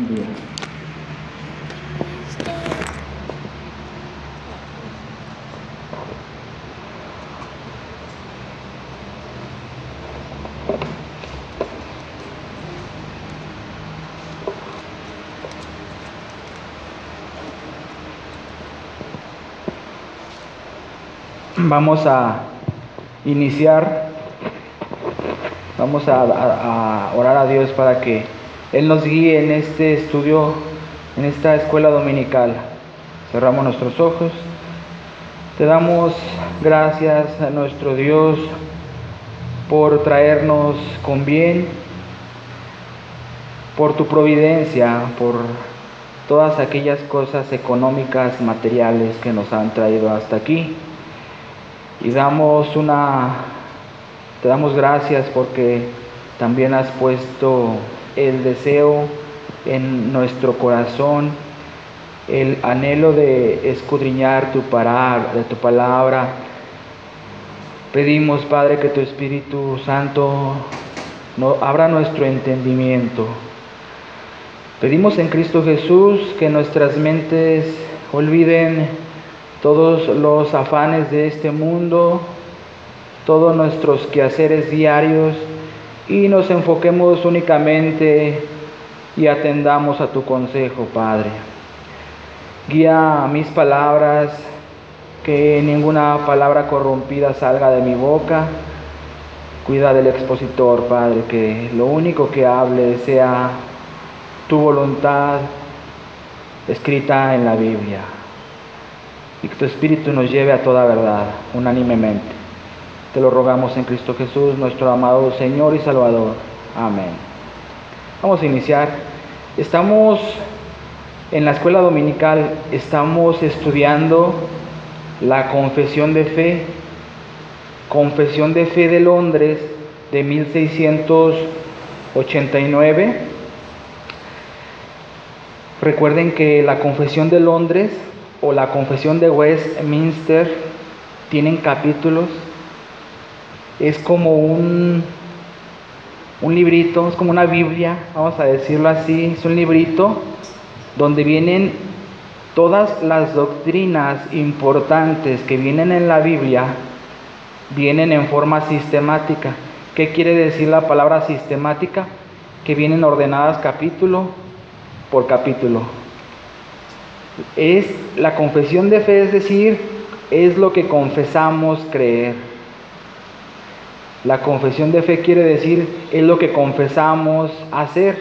buen día. Vamos a iniciar, vamos a orar a Dios para que Él nos guíe en este estudio, en esta escuela dominical. Cerramos nuestros ojos. Te damos gracias a nuestro Dios por traernos con bien, por tu providencia, por todas aquellas cosas económicas, materiales que nos han traído hasta aquí. Y te damos gracias porque también has puesto el deseo en nuestro corazón, el anhelo de escudriñar tu palabra. Pedimos, Padre, que tu Espíritu Santo abra nuestro entendimiento. Pedimos en Cristo Jesús que nuestras mentes olviden todos los afanes de este mundo, todos nuestros quehaceres diarios, y nos enfoquemos únicamente y atendamos a tu consejo, Padre. Guía mis palabras, que ninguna palabra corrompida salga de mi boca. Cuida del expositor, Padre, que lo único que hable sea tu voluntad escrita en la Biblia. Y que tu Espíritu nos lleve a toda verdad, unánimemente. Te lo rogamos en Cristo Jesús, nuestro amado Señor y Salvador. Amén. Vamos a iniciar. Estamos en la escuela dominical, estamos estudiando la Confesión de Fe de Londres de 1689. Recuerden que la Confesión de Londres o la Confesión de Westminster tienen capítulos. Es como un librito, es como una Biblia, vamos a decirlo así. Es un librito donde vienen todas las doctrinas importantes que vienen en la Biblia, vienen en forma sistemática. ¿Qué quiere decir la palabra sistemática? Que vienen ordenadas capítulo por capítulo. Es la confesión de fe, es decir, es lo que confesamos creer. La confesión de fe quiere decir, es lo que confesamos hacer.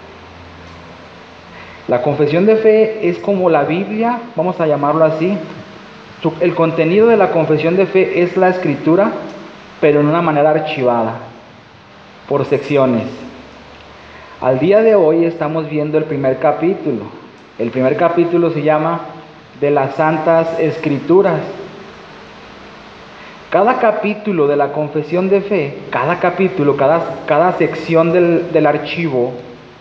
La confesión de fe es como la Biblia, vamos a llamarlo así. El contenido de la confesión de fe es la escritura, pero en una manera archivada, por secciones. Al día de hoy estamos viendo el primer capítulo. El primer capítulo se llama de las Santas Escrituras. Cada capítulo de la confesión de fe, cada capítulo, cada sección del archivo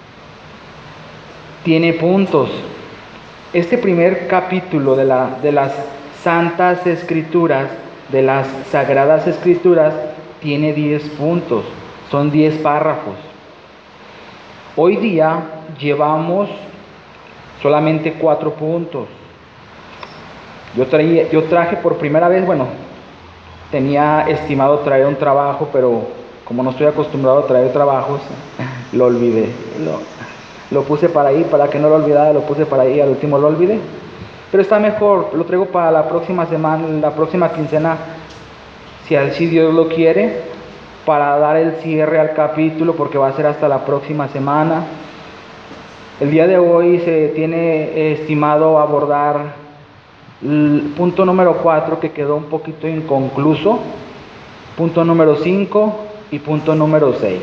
tiene puntos. Este primer capítulo de las Santas Escrituras, de las Sagradas Escrituras, tiene 10 puntos, son 10 párrafos. Hoy día llevamos solamente 4 puntos. Yo traje por primera vez, tenía estimado traer un trabajo, pero como no estoy acostumbrado a traer trabajos, lo olvidé. Lo puse para ahí, para que no lo olvidara, lo puse para ahí, al último lo olvidé. Pero está mejor, lo traigo para la próxima semana, la próxima quincena, si así Dios lo quiere, para dar el cierre al capítulo, porque va a ser hasta la próxima semana. El día de hoy se tiene estimado abordar el punto número 4, que quedó un poquito inconcluso, punto número 5 y punto número 6.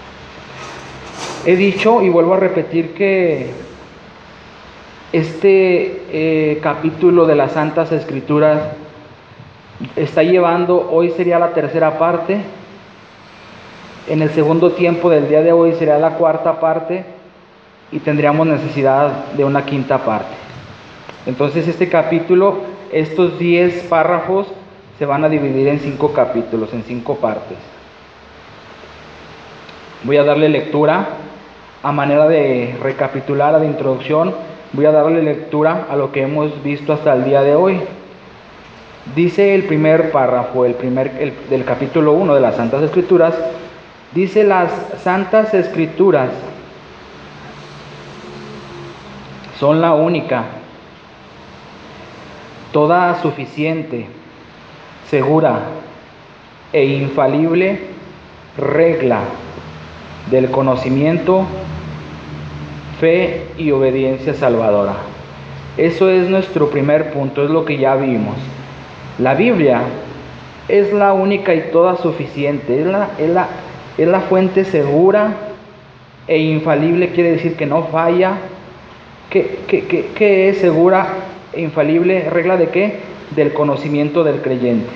He dicho y vuelvo a repetir que este capítulo de las Santas Escrituras está llevando, hoy sería la tercera parte, en el segundo tiempo del día de hoy sería la cuarta parte, y tendríamos necesidad de una quinta parte. Entonces este capítulo, estos 10 párrafos se van a dividir en 5 capítulos, en 5 partes. Voy a darle lectura a manera de recapitular, de introducción, voy a darle lectura a lo que hemos visto hasta el día de hoy. Dice el primer párrafo, del capítulo 1 de las Santas Escrituras, dice: las Santas Escrituras son la única, toda suficiente, segura e infalible regla del conocimiento, fe y obediencia salvadora. Eso es nuestro primer punto, es lo que ya vimos. La Biblia es la única y toda suficiente, es la fuente segura e infalible, quiere decir que no falla. ¿Qué es segura e infalible? ¿Regla de qué? Del conocimiento del creyente.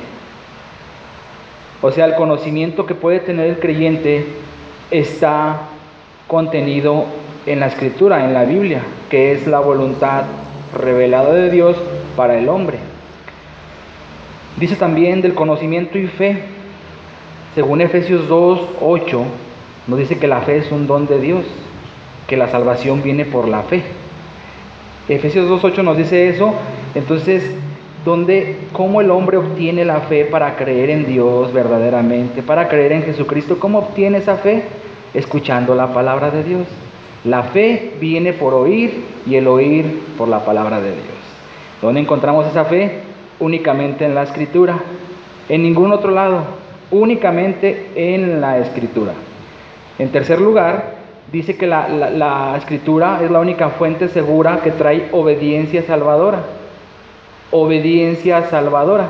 O sea, el conocimiento que puede tener el creyente está contenido en la Escritura, en la Biblia, que es la voluntad revelada de Dios para el hombre. Dice también del conocimiento y fe. Según Efesios 2:8, nos dice que la fe es un don de Dios, que la salvación viene por la fe. Efesios 2:8 nos dice eso. Entonces, ¿cómo el hombre obtiene la fe para creer en Dios verdaderamente, para creer en Jesucristo? ¿Cómo obtiene esa fe? Escuchando la palabra de Dios. La fe viene por oír y el oír por la palabra de Dios. ¿Dónde encontramos esa fe? Únicamente en la Escritura, en ningún otro lado, únicamente en la Escritura. En tercer lugar, dice que la Escritura es la única fuente segura que trae obediencia salvadora. Obediencia salvadora.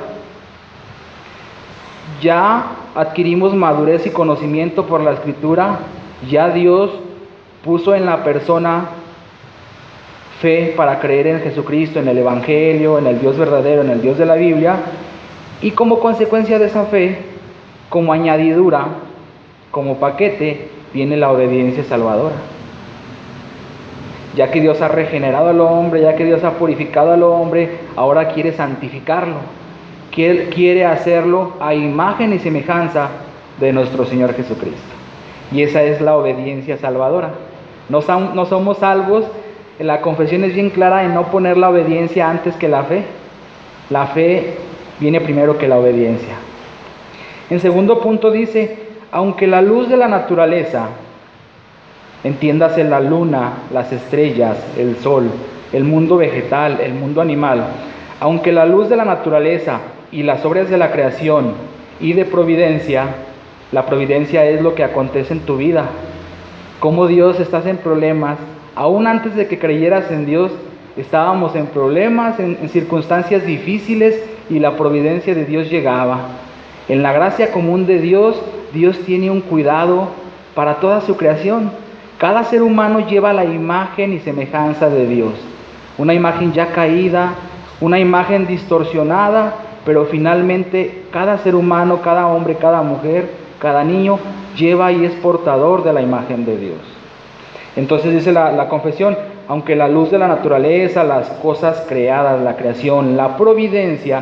Ya adquirimos madurez y conocimiento por la Escritura, ya Dios puso en la persona fe para creer en Jesucristo, en el Evangelio, en el Dios verdadero, en el Dios de la Biblia, y como consecuencia de esa fe, como añadidura, como paquete, viene la obediencia salvadora. Ya que Dios ha regenerado al hombre, ya que Dios ha purificado al hombre, ahora quiere santificarlo, quiere hacerlo a imagen y semejanza de nuestro Señor Jesucristo. Y esa es la obediencia salvadora. No somos salvos. La confesión es bien clara en no poner la obediencia antes que la fe. La fe viene primero que la obediencia. En segundo punto dice: aunque la luz de la naturaleza, entiéndase la luna, las estrellas, el sol, el mundo vegetal, el mundo animal, aunque la luz de la naturaleza y las obras de la creación y de providencia, la providencia es lo que acontece en tu vida, cómo Dios estás en problemas. Aún antes de que creyeras en Dios, estábamos en problemas, en circunstancias difíciles, y la providencia de Dios llegaba. En la gracia común de Dios, Dios tiene un cuidado para toda su creación. Cada ser humano lleva la imagen y semejanza de Dios. Una imagen ya caída, una imagen distorsionada, pero finalmente cada ser humano, cada hombre, cada mujer, cada niño, lleva y es portador de la imagen de Dios. Entonces dice la confesión: aunque la luz de la naturaleza, las cosas creadas, la creación, la providencia,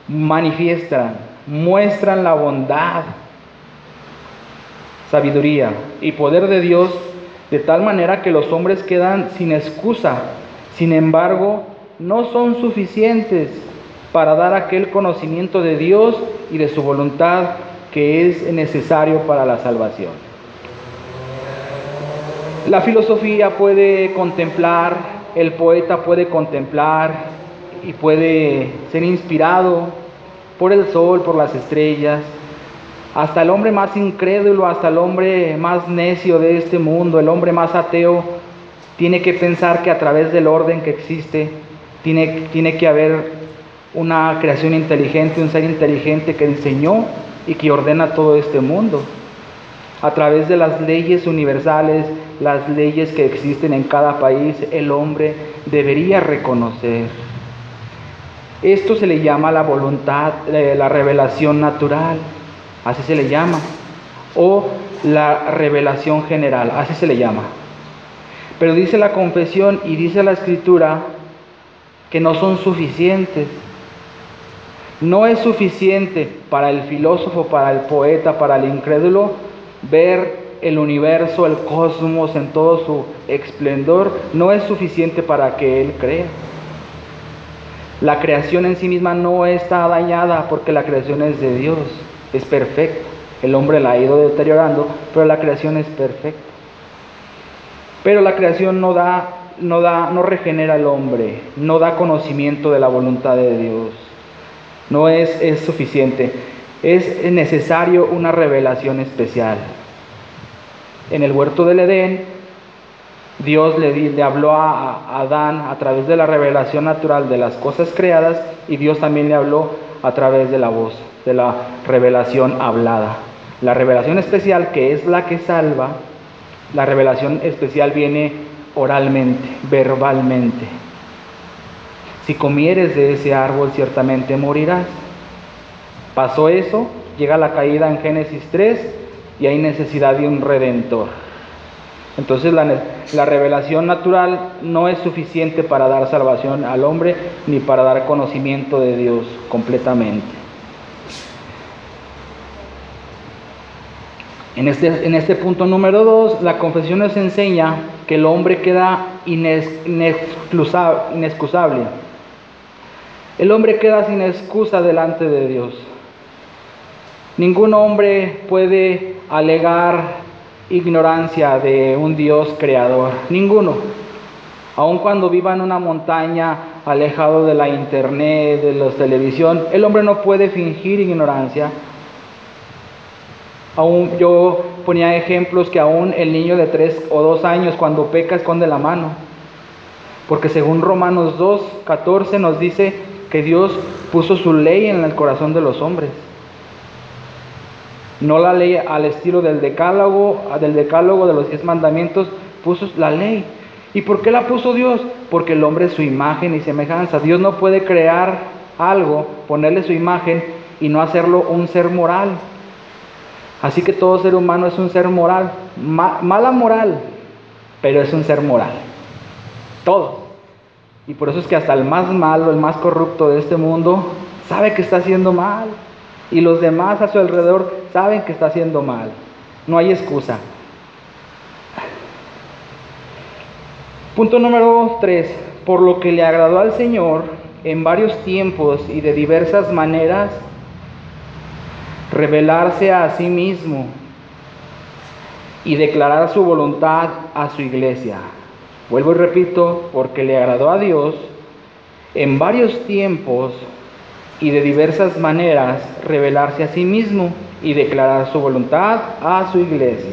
muestran la bondad, sabiduría y poder de Dios, de tal manera que los hombres quedan sin excusa. Sin embargo, no son suficientes para dar aquel conocimiento de Dios y de su voluntad que es necesario para la salvación. La filosofía puede contemplar, el poeta puede contemplar y puede ser inspirado por el sol, por las estrellas. Hasta el hombre más incrédulo, hasta el hombre más necio de este mundo, el hombre más ateo, tiene que pensar que a través del orden que existe, tiene que haber una creación inteligente, un ser inteligente que diseñó y que ordena todo este mundo. A través de las leyes universales, las leyes que existen en cada país, el hombre debería reconocer. Esto se le llama la voluntad, la revelación natural, así se le llama, o la revelación general, así se le llama. Pero dice la confesión y dice la Escritura que no son suficientes. No es suficiente para el filósofo, para el poeta, para el incrédulo, ver el universo, el cosmos en todo su esplendor, no es suficiente para que Él crea. La creación en sí misma no está dañada porque la creación es de Dios, es perfecta. El hombre la ha ido deteriorando, pero la creación es perfecta. Pero la creación no regenera al hombre, no da conocimiento de la voluntad de Dios. No es suficiente. Es necesario una revelación especial. En el huerto del Edén, Dios le habló a Adán a través de la revelación natural de las cosas creadas, y Dios también le habló a través de la voz, de la revelación hablada. La revelación especial, que es la que salva, la revelación especial viene oralmente, verbalmente. Si comieres de ese árbol, ciertamente morirás. Pasó eso, llega la caída en Génesis 3 y hay necesidad de un redentor. Entonces la revelación natural no es suficiente para dar salvación al hombre ni para dar conocimiento de Dios completamente. En este punto número 2, la confesión nos enseña que el hombre queda inexcusable. El hombre queda sin excusa delante de Dios. Ningún hombre puede alegar ignorancia de un Dios creador, ninguno. Aun cuando viva en una montaña, alejado de la internet, de la televisión, el hombre no puede fingir ignorancia. Aún yo ponía ejemplos que aún el niño de 3 o 2 años cuando peca esconde la mano, porque según Romanos 2:14 nos dice que Dios puso su ley en el corazón de los hombres. No la ley al estilo del decálogo de los 10 mandamientos, puso la ley. ¿Y por qué la puso Dios? Porque el hombre es su imagen y semejanza. Dios no puede crear algo, ponerle su imagen y no hacerlo un ser moral. Así que todo ser humano es un ser moral, mala moral, pero es un ser moral. Todo. Y por eso es que hasta el más malo, el más corrupto de este mundo, sabe que está haciendo mal. Y los demás a su alrededor saben que está haciendo mal. No hay excusa. Punto número 3. Por lo que le agradó al Señor en varios tiempos y de diversas maneras, revelarse a sí mismo y declarar su voluntad a su iglesia. Vuelvo y repito, porque le agradó a Dios en varios tiempos y de diversas maneras revelarse a sí mismo y declarar su voluntad a su iglesia.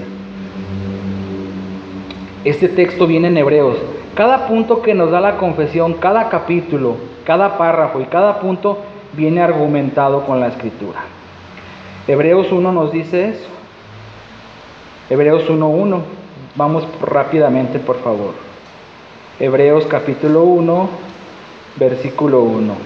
Este texto viene en Hebreos. Cada punto que nos da la confesión, cada capítulo, cada párrafo y cada punto viene argumentado con la Escritura. Hebreos 1 nos dice eso. Hebreos 1:1. Vamos rápidamente, por favor. Hebreos capítulo 1, versículo 1.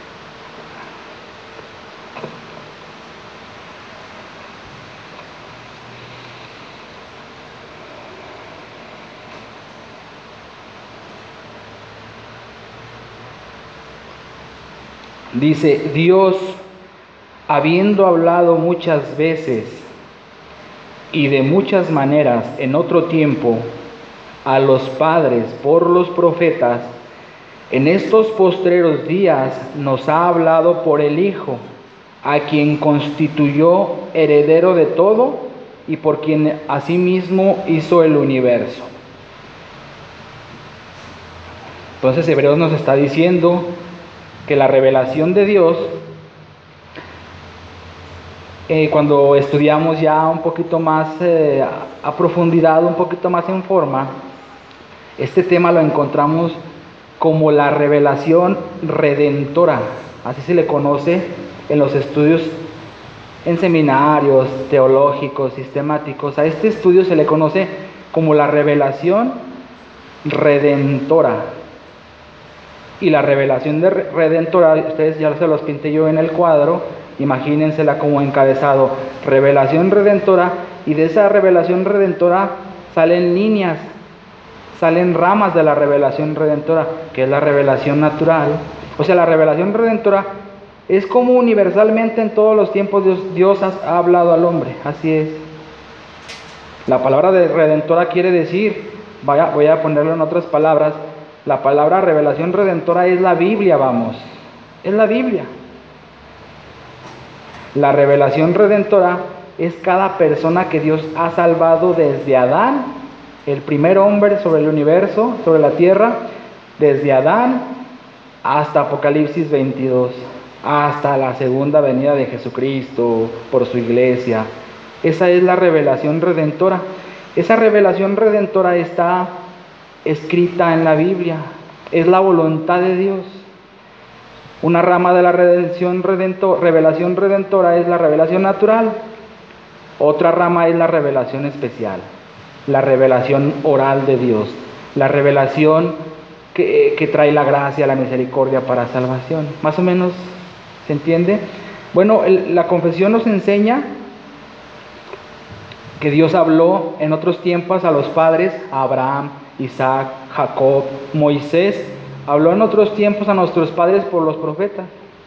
Dice: Dios, habiendo hablado muchas veces y de muchas maneras en otro tiempo a los padres por los profetas, en estos postreros días nos ha hablado por el Hijo, a quien constituyó heredero de todo y por quien asimismo hizo el universo. Entonces Hebreos nos está diciendo que la revelación de Dios, cuando estudiamos ya un poquito más a profundidad, un poquito más en forma, este tema lo encontramos como la revelación redentora. Así se le conoce en los estudios, en seminarios teológicos, sistemáticos. A este estudio se le conoce como la revelación redentora. Y la revelación redentora, ustedes ya se los pinté yo en el cuadro, imagínensela como encabezado: revelación redentora, y de esa revelación redentora salen líneas, salen ramas de la revelación redentora, que es la revelación natural. O sea, la revelación redentora es como universalmente en todos los tiempos Dios ha hablado al hombre, así es. La palabra de redentora quiere decir, voy a ponerlo en otras palabras, la palabra revelación redentora es la Biblia, vamos, es la Biblia. La revelación redentora es cada persona que Dios ha salvado desde Adán, el primer hombre sobre el universo, sobre la tierra, desde Adán hasta Apocalipsis 22, hasta la segunda venida de Jesucristo por su iglesia. Esa es la revelación redentora. Esa revelación redentora está escrita en la Biblia, es la voluntad de Dios. Una rama de la revelación redentora es la revelación natural. Otra rama es la revelación especial, la revelación oral de Dios, la revelación que trae la gracia, la misericordia para salvación. ¿Más o menos se entiende? Bueno, la confesión nos enseña que Dios habló en otros tiempos a los padres, a Abraham, Isaac, Jacob, Moisés. Habló en otros tiempos a nuestros padres por los profetas.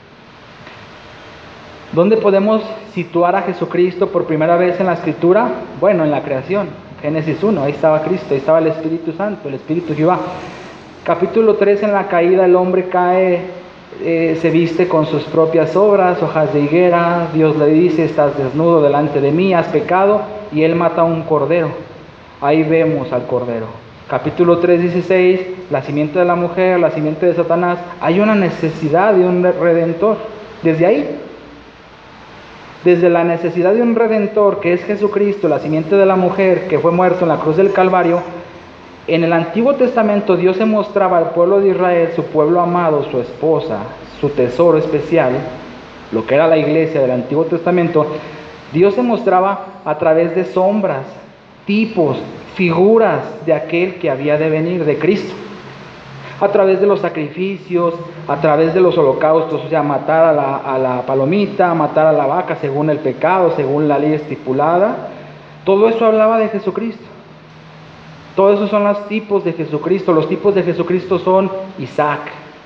¿Dónde podemos situar a Jesucristo por primera vez en la Escritura? Bueno, en la creación. Génesis 1, ahí estaba Cristo, ahí estaba el Espíritu Santo, el Espíritu Jehová. Capítulo 3, en la caída el hombre cae, se viste con sus propias obras, hojas de higuera. Dios le dice, estás desnudo delante de mí, has pecado, y él mata a un cordero. Ahí vemos al cordero. Capítulo 3:16, la simiente de la mujer, la simiente de Satanás. Hay una necesidad de un redentor. Desde ahí, desde la necesidad de un redentor, que es Jesucristo, la simiente de la mujer, que fue muerto en la cruz del Calvario. En el Antiguo Testamento Dios se mostraba al pueblo de Israel, su pueblo amado, su esposa, su tesoro especial, lo que era la iglesia del Antiguo Testamento. Dios se mostraba a través de sombras, tipos, figuras de aquel que había de venir, de Cristo. A través de los sacrificios, a través de los holocaustos, o sea, matar a la palomita, matar a la vaca según el pecado, según la ley estipulada. Todo eso hablaba de Jesucristo. Todos esos son los tipos de Jesucristo. Los tipos de Jesucristo son Isaac.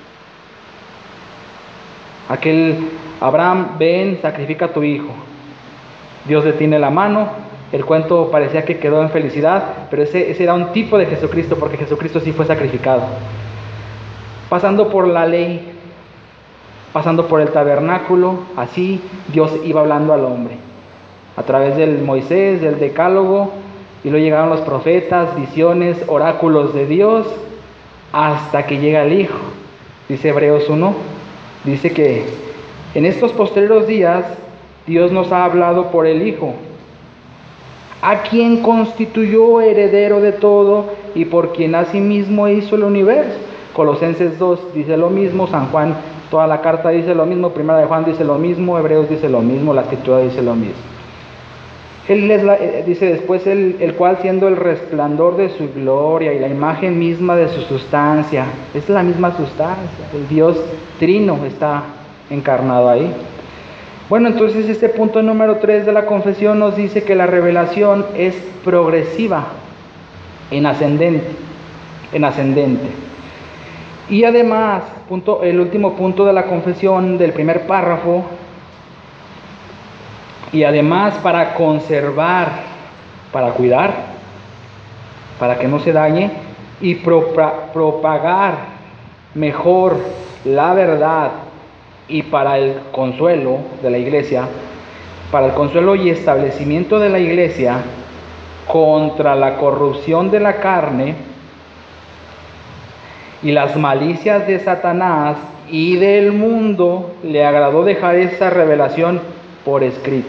Aquel Abraham, ven, sacrifica a tu hijo. Dios detiene la mano. El cuento parecía que quedó en felicidad, pero ese era un tipo de Jesucristo, porque Jesucristo sí fue sacrificado. Pasando por la ley, pasando por el tabernáculo, así Dios iba hablando al hombre. A través del Moisés, del Decálogo, y luego llegaron los profetas, visiones, oráculos de Dios, hasta que llega el Hijo. Dice Hebreos 1, dice que en estos posteriores días Dios nos ha hablado por el Hijo, a quien constituyó heredero de todo y por quien asimismo hizo el universo. Colosenses 2 dice lo mismo, San Juan, toda la carta dice lo mismo, Primera de Juan dice lo mismo, Hebreos dice lo mismo, la Escritura dice lo mismo. Él dice después, el cual siendo el resplandor de su gloria y la imagen misma de su sustancia, es la misma sustancia, el Dios trino está encarnado ahí. Bueno, entonces este punto número 3 de la confesión nos dice que la revelación es progresiva, en ascendente. Y además, el último punto de la confesión del primer párrafo, y además para conservar, para cuidar, para que no se dañe, y propagar mejor la verdad, y para el consuelo de la iglesia, para el consuelo y establecimiento de la iglesia contra la corrupción de la carne y las malicias de Satanás y del mundo, le agradó dejar esa revelación por escrito.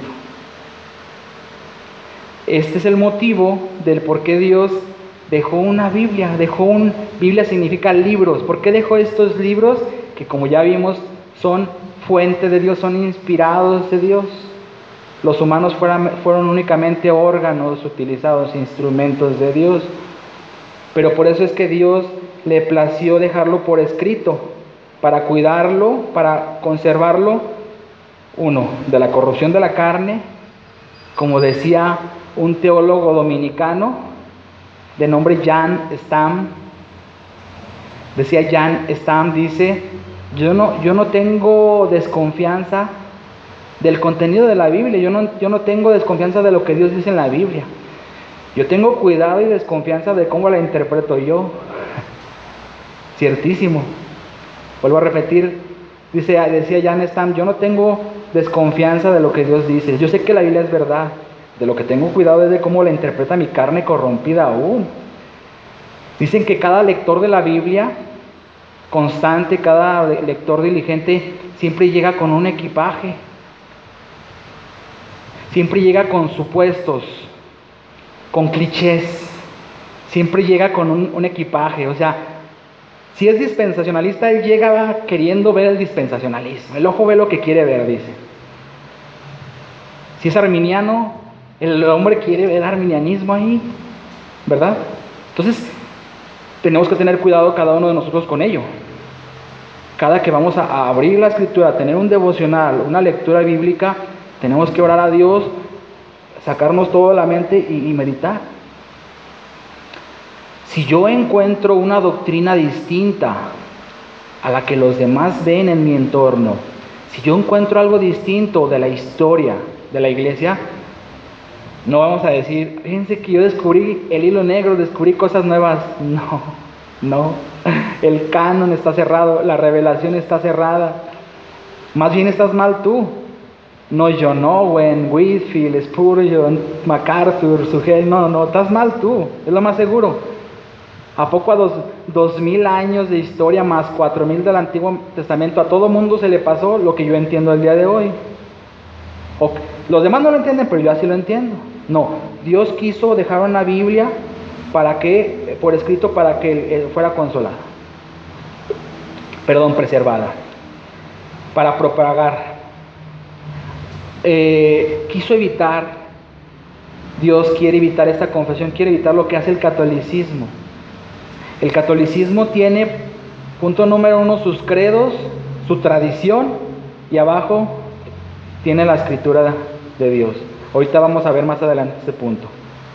Este es el motivo del por qué Dios dejó una Biblia. Biblia significa libros. ¿Por qué dejó estos libros? Que como ya vimos, son fuente de Dios, son inspirados de Dios. Los humanos fueron únicamente órganos utilizados, instrumentos de Dios. Pero por eso es que Dios le plació dejarlo por escrito, para cuidarlo, para conservarlo, de la corrupción de la carne, como decía un teólogo dominicano de nombre Jan Stam. Decía Jan Stam, dice: yo no tengo desconfianza del contenido de la Biblia, yo no tengo desconfianza de lo que Dios dice en la Biblia. Yo tengo cuidado y desconfianza de cómo la interpreto yo. Ciertísimo. Vuelvo a repetir, decía Jan Stam, yo no tengo desconfianza de lo que Dios dice. Yo sé que la Biblia es verdad. De lo que tengo cuidado es de cómo la interpreta mi carne corrompida aún. Dicen que cada lector de la Biblia, constante, cada lector diligente, siempre llega con un equipaje. Siempre llega con supuestos, con clichés. Siempre llega con un equipaje. O sea, si es dispensacionalista, él llega queriendo ver el dispensacionalismo. El ojo ve lo que quiere ver, dice. Si es arminiano, el hombre quiere ver arminianismo ahí, ¿verdad? Entonces, tenemos que tener cuidado cada uno de nosotros con ello. Cada que vamos a abrir la Escritura, a tener un devocional, una lectura bíblica, tenemos que orar a Dios, sacarnos todo de la mente y meditar. Si yo encuentro una doctrina distinta a la que los demás ven en mi entorno, si yo encuentro algo distinto de la historia de la iglesia, no vamos a decir, fíjense que yo descubrí el hilo negro, descubrí cosas nuevas. No. El canon está cerrado, la revelación está cerrada. Más bien estás mal tú. No John Owen, Whitefield, Spurgeon, MacArthur, Sugel. No, estás mal tú, es lo más seguro. ¿A poco a 2000 años de historia más 4000 del Antiguo Testamento, a todo mundo se le pasó lo que yo entiendo el día de hoy? Los demás no lo entienden, pero yo así lo entiendo. No, Dios quiso dejar una Biblia para que, por escrito, para que fuera preservada, para propagar. Quiso evitar, Dios quiere evitar esta confesión, quiere evitar lo que hace el catolicismo. El catolicismo tiene, punto número 1, sus credos, su tradición, y abajo tiene la escritura de Dios. Ahorita vamos a ver más adelante este punto.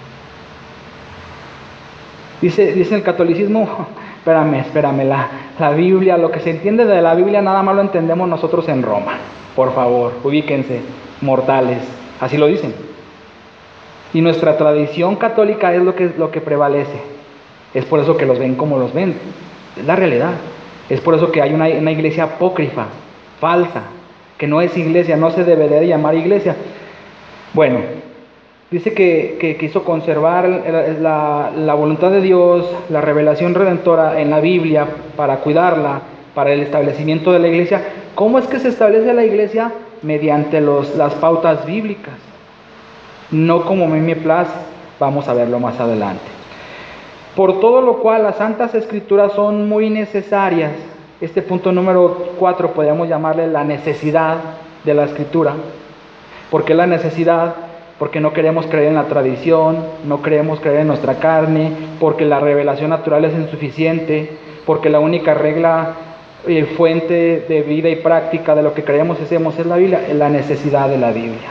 Dice el catolicismo, espérame, la Biblia, lo que se entiende de la Biblia nada más lo entendemos nosotros en Roma. Por favor, ubíquense, mortales, así lo dicen. Y nuestra tradición católica es lo que prevalece. Es por eso que los ven como los ven. Es la realidad. Es por eso que hay una iglesia apócrifa, falsa, que no es iglesia, no se debería de llamar iglesia. Bueno, dice que quiso conservar la voluntad de Dios, la revelación redentora en la Biblia, para cuidarla, para el establecimiento de la iglesia. ¿Cómo es que se establece la iglesia? Mediante las pautas bíblicas. No como a mí me place, vamos a verlo más adelante. Por todo lo cual las Santas Escrituras son muy necesarias. Este punto número 4 podríamos llamarle la necesidad de la Escritura. ¿Por qué la necesidad? Porque no queremos creer en la tradición, no queremos creer en nuestra carne, porque la revelación natural es insuficiente, porque la única regla, fuente de vida y práctica de lo que creemos y hacemos es la Biblia, es la necesidad de la Biblia.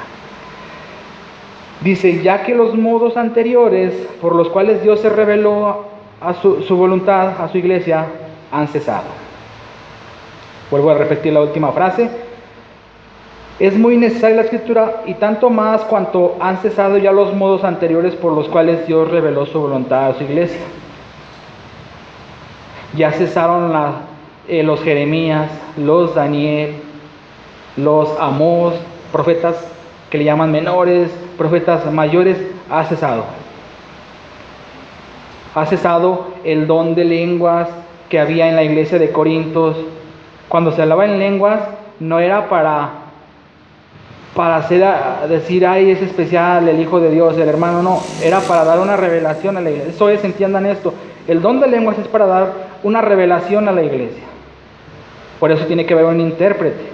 Dice, ya que los modos anteriores por los cuales Dios se reveló a su voluntad, a su iglesia, han cesado. Vuelvo a repetir la última frase. Es muy necesaria la Escritura, y tanto más cuanto han cesado ya los modos anteriores por los cuales Dios reveló su voluntad a su iglesia. Ya cesaron los Jeremías, los Daniel, los Amós, profetas que le llaman menores, profetas mayores. Ha cesado. Ha cesado el don de lenguas que había en la iglesia de Corintios. Cuando se hablaba en lenguas, no era para decir, ay, es especial el Hijo de Dios, el hermano, no, era para dar una revelación a la iglesia. Eso es, entiendan esto, el don de lenguas es para dar una revelación a la iglesia. Por eso tiene que haber un intérprete.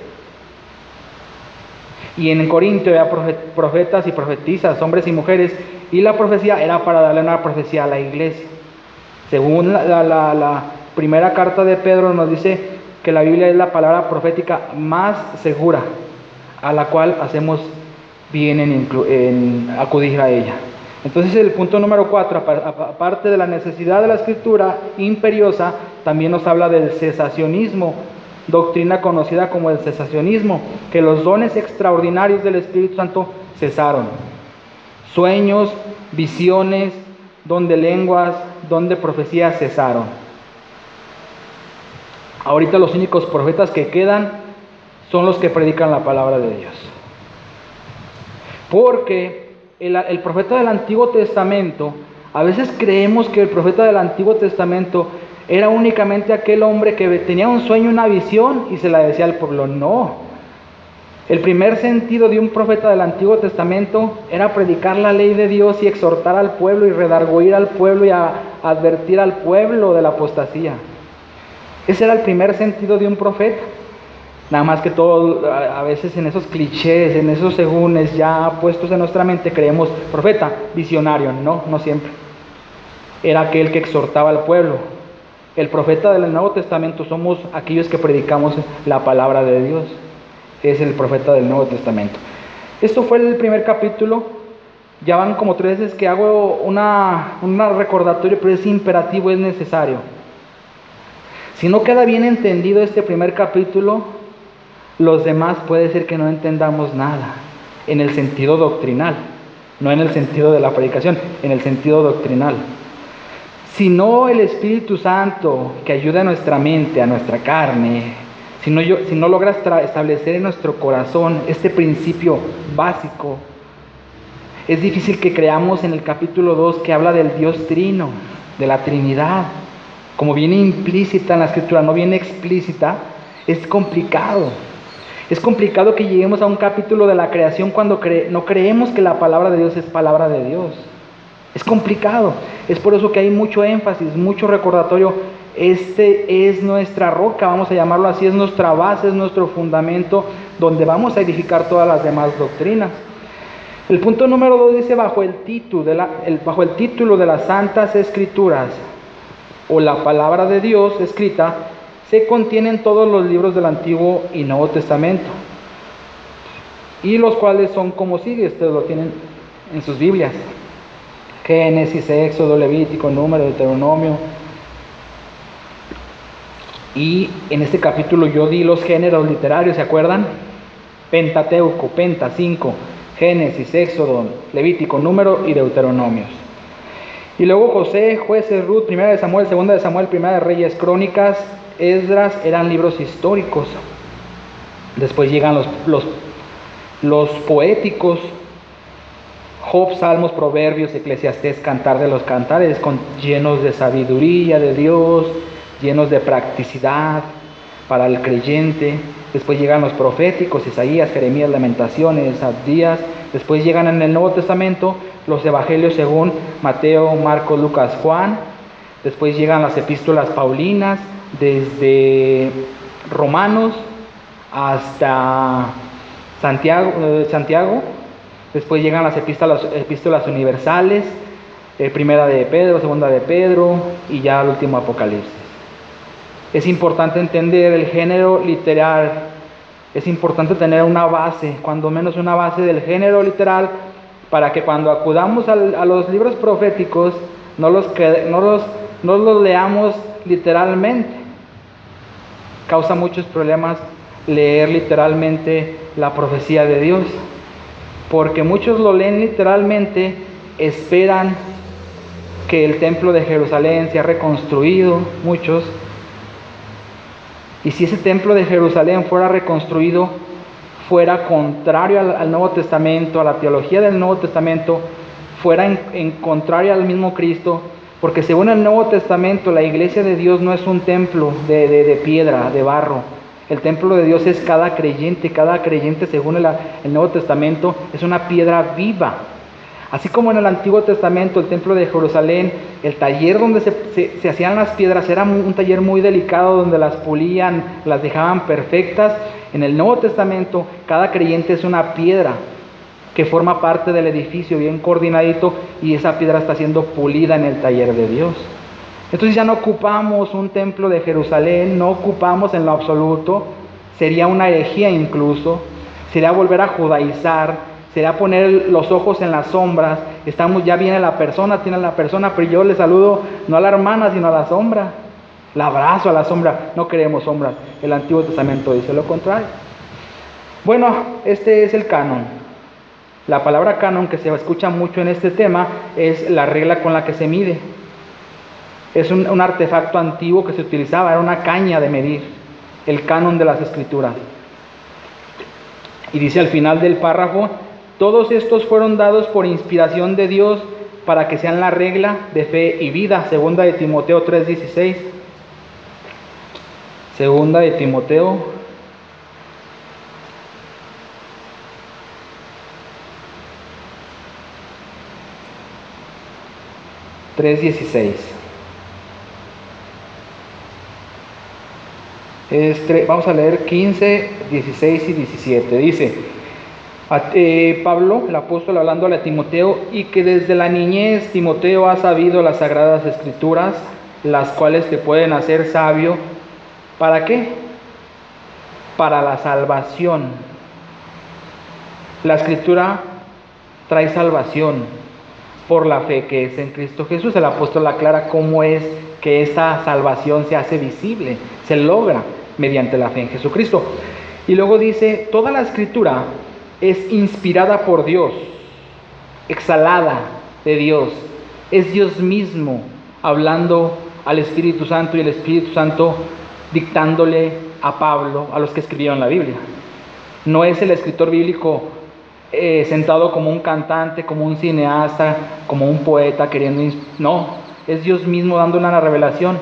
Y en Corintio había profetas y profetizas, hombres y mujeres, y la profecía era para darle una profecía a la iglesia. Según la primera carta de Pedro nos dice que la Biblia es la palabra profética más segura, a la cual hacemos bien en acudir a ella. Entonces el punto número 4, aparte de la necesidad de la Escritura imperiosa, también nos habla del cesacionismo, doctrina conocida como el cesacionismo, que los dones extraordinarios del Espíritu Santo cesaron. Sueños, visiones, don de lenguas, don de profecías cesaron. Ahorita los únicos profetas que quedan son los que predican la palabra de Dios. Porque el profeta del Antiguo Testamento, a veces creemos que el profeta del Antiguo Testamento era únicamente aquel hombre que tenía un sueño, una visión y se la decía al pueblo. No. El primer sentido de un profeta del Antiguo Testamento era predicar la ley de Dios y exhortar al pueblo y redarguir al pueblo y advertir al pueblo de la apostasía. Ese era el primer sentido de un profeta. Nada más que todo, a veces en esos clichés, en esos segúnes ya puestos en nuestra mente, creemos profeta, visionario. No, no siempre. Era aquel que exhortaba al pueblo. El profeta del Nuevo Testamento somos aquellos que predicamos la palabra de Dios. Es el profeta del Nuevo Testamento. Esto fue el primer capítulo. Ya van como 3 veces que hago un recordatorio, pero es imperativo, es necesario. Si no queda bien entendido este primer capítulo, los demás puede ser que no entendamos nada en el sentido doctrinal, no en el sentido de la predicación, en el sentido doctrinal. Si no el Espíritu Santo que ayuda a nuestra mente, a nuestra carne, si no logra establecer en nuestro corazón este principio básico, es difícil que creamos en el capítulo 2 que habla del Dios Trino, de la Trinidad, como viene implícita en la Escritura, no viene explícita. Es complicado. Es complicado que lleguemos a un capítulo de la creación cuando no creemos que la palabra de Dios es palabra de Dios. Es complicado. Es por eso que hay mucho énfasis, mucho recordatorio. Este es nuestra roca, vamos a llamarlo así, es nuestra base, es nuestro fundamento, donde vamos a edificar todas las demás doctrinas. El punto número 2 dice, bajo el título de las Santas Escrituras, o la palabra de Dios escrita, se contienen todos los libros del Antiguo y Nuevo Testamento, y los cuales son como sigue. Ustedes lo tienen en sus Biblias: Génesis, Éxodo, Levítico, Número, Deuteronomio. Y en este capítulo yo di los géneros literarios, ¿se acuerdan? Pentateuco, Penta, 5, Génesis, Éxodo, Levítico, Número y Deuteronomios. Y luego José, Jueces, Ruth, 1 de Samuel, 2 de Samuel, 1 de Reyes, Crónicas, Esdras, eran libros históricos. Después llegan los poéticos: Job, Salmos, Proverbios, Eclesiastés, Cantar de los Cantares, llenos de sabiduría de Dios, llenos de practicidad para el creyente. Después llegan los proféticos: Isaías, Jeremías, Lamentaciones, Abdías. Después llegan en el Nuevo Testamento los evangelios según Mateo, Marcos, Lucas, Juan. Después llegan las epístolas paulinas, desde Romanos hasta Santiago. Después llegan las epístolas universales, primera de Pedro, segunda de Pedro, y ya el último Apocalipsis. Es importante entender el género literal. Es importante tener una base, cuando menos una base del género literal, para que cuando acudamos a los libros proféticos no los leamos literalmente. Causa muchos problemas leer literalmente la profecía de Dios, porque muchos lo leen literalmente, esperan que el templo de Jerusalén sea reconstruido, muchos. Y si ese templo de Jerusalén fuera reconstruido, fuera contrario al Nuevo Testamento, a la teología del Nuevo Testamento, fuera en contrario al mismo Cristo, porque según el Nuevo Testamento, la iglesia de Dios no es un templo de piedra, de barro. El templo de Dios es cada creyente según el Nuevo Testamento es una piedra viva. Así como en el Antiguo Testamento, el templo de Jerusalén, el taller donde se hacían las piedras era un taller muy delicado, donde las pulían, las dejaban perfectas. En el Nuevo Testamento, cada creyente es una piedra que forma parte del edificio bien coordinadito, y esa piedra está siendo pulida en el taller de Dios. Entonces ya no ocupamos un templo de Jerusalén, no ocupamos en lo absoluto. Sería una herejía incluso, sería volver a judaizar, sería poner los ojos en las sombras. Ya viene la persona, tiene la persona, pero yo le saludo no a la hermana, sino a la sombra. La abrazo a la sombra. No queremos sombras. El Antiguo Testamento dice lo contrario. Bueno, este es el canon. La palabra canon, que se escucha mucho en este tema, es la regla con la que se mide. Es un artefacto antiguo que se utilizaba, era una caña de medir, el canon de las Escrituras. Y dice al final del párrafo: todos estos fueron dados por inspiración de Dios para que sean la regla de fe y vida. Segunda de Timoteo 3:16. Segunda de Timoteo 3:16. Vamos a leer 15, 16 y 17. Dice Pablo, el apóstol, hablándole a Timoteo: y que desde la niñez Timoteo ha sabido las sagradas escrituras, las cuales te pueden hacer sabio. ¿Para qué? Para la salvación. La escritura trae salvación por la fe que es en Cristo Jesús. El apóstol aclara cómo es que esa salvación se hace visible, se logra mediante la fe en Jesucristo. Y luego dice: toda la escritura es inspirada por Dios, exhalada de Dios. Es Dios mismo hablando al Espíritu Santo, y el Espíritu Santo dictándole a Pablo, a los que escribieron la Biblia. No es el escritor bíblico sentado como un cantante, como un cineasta, como un poeta queriendo... No, es Dios mismo dando una revelación.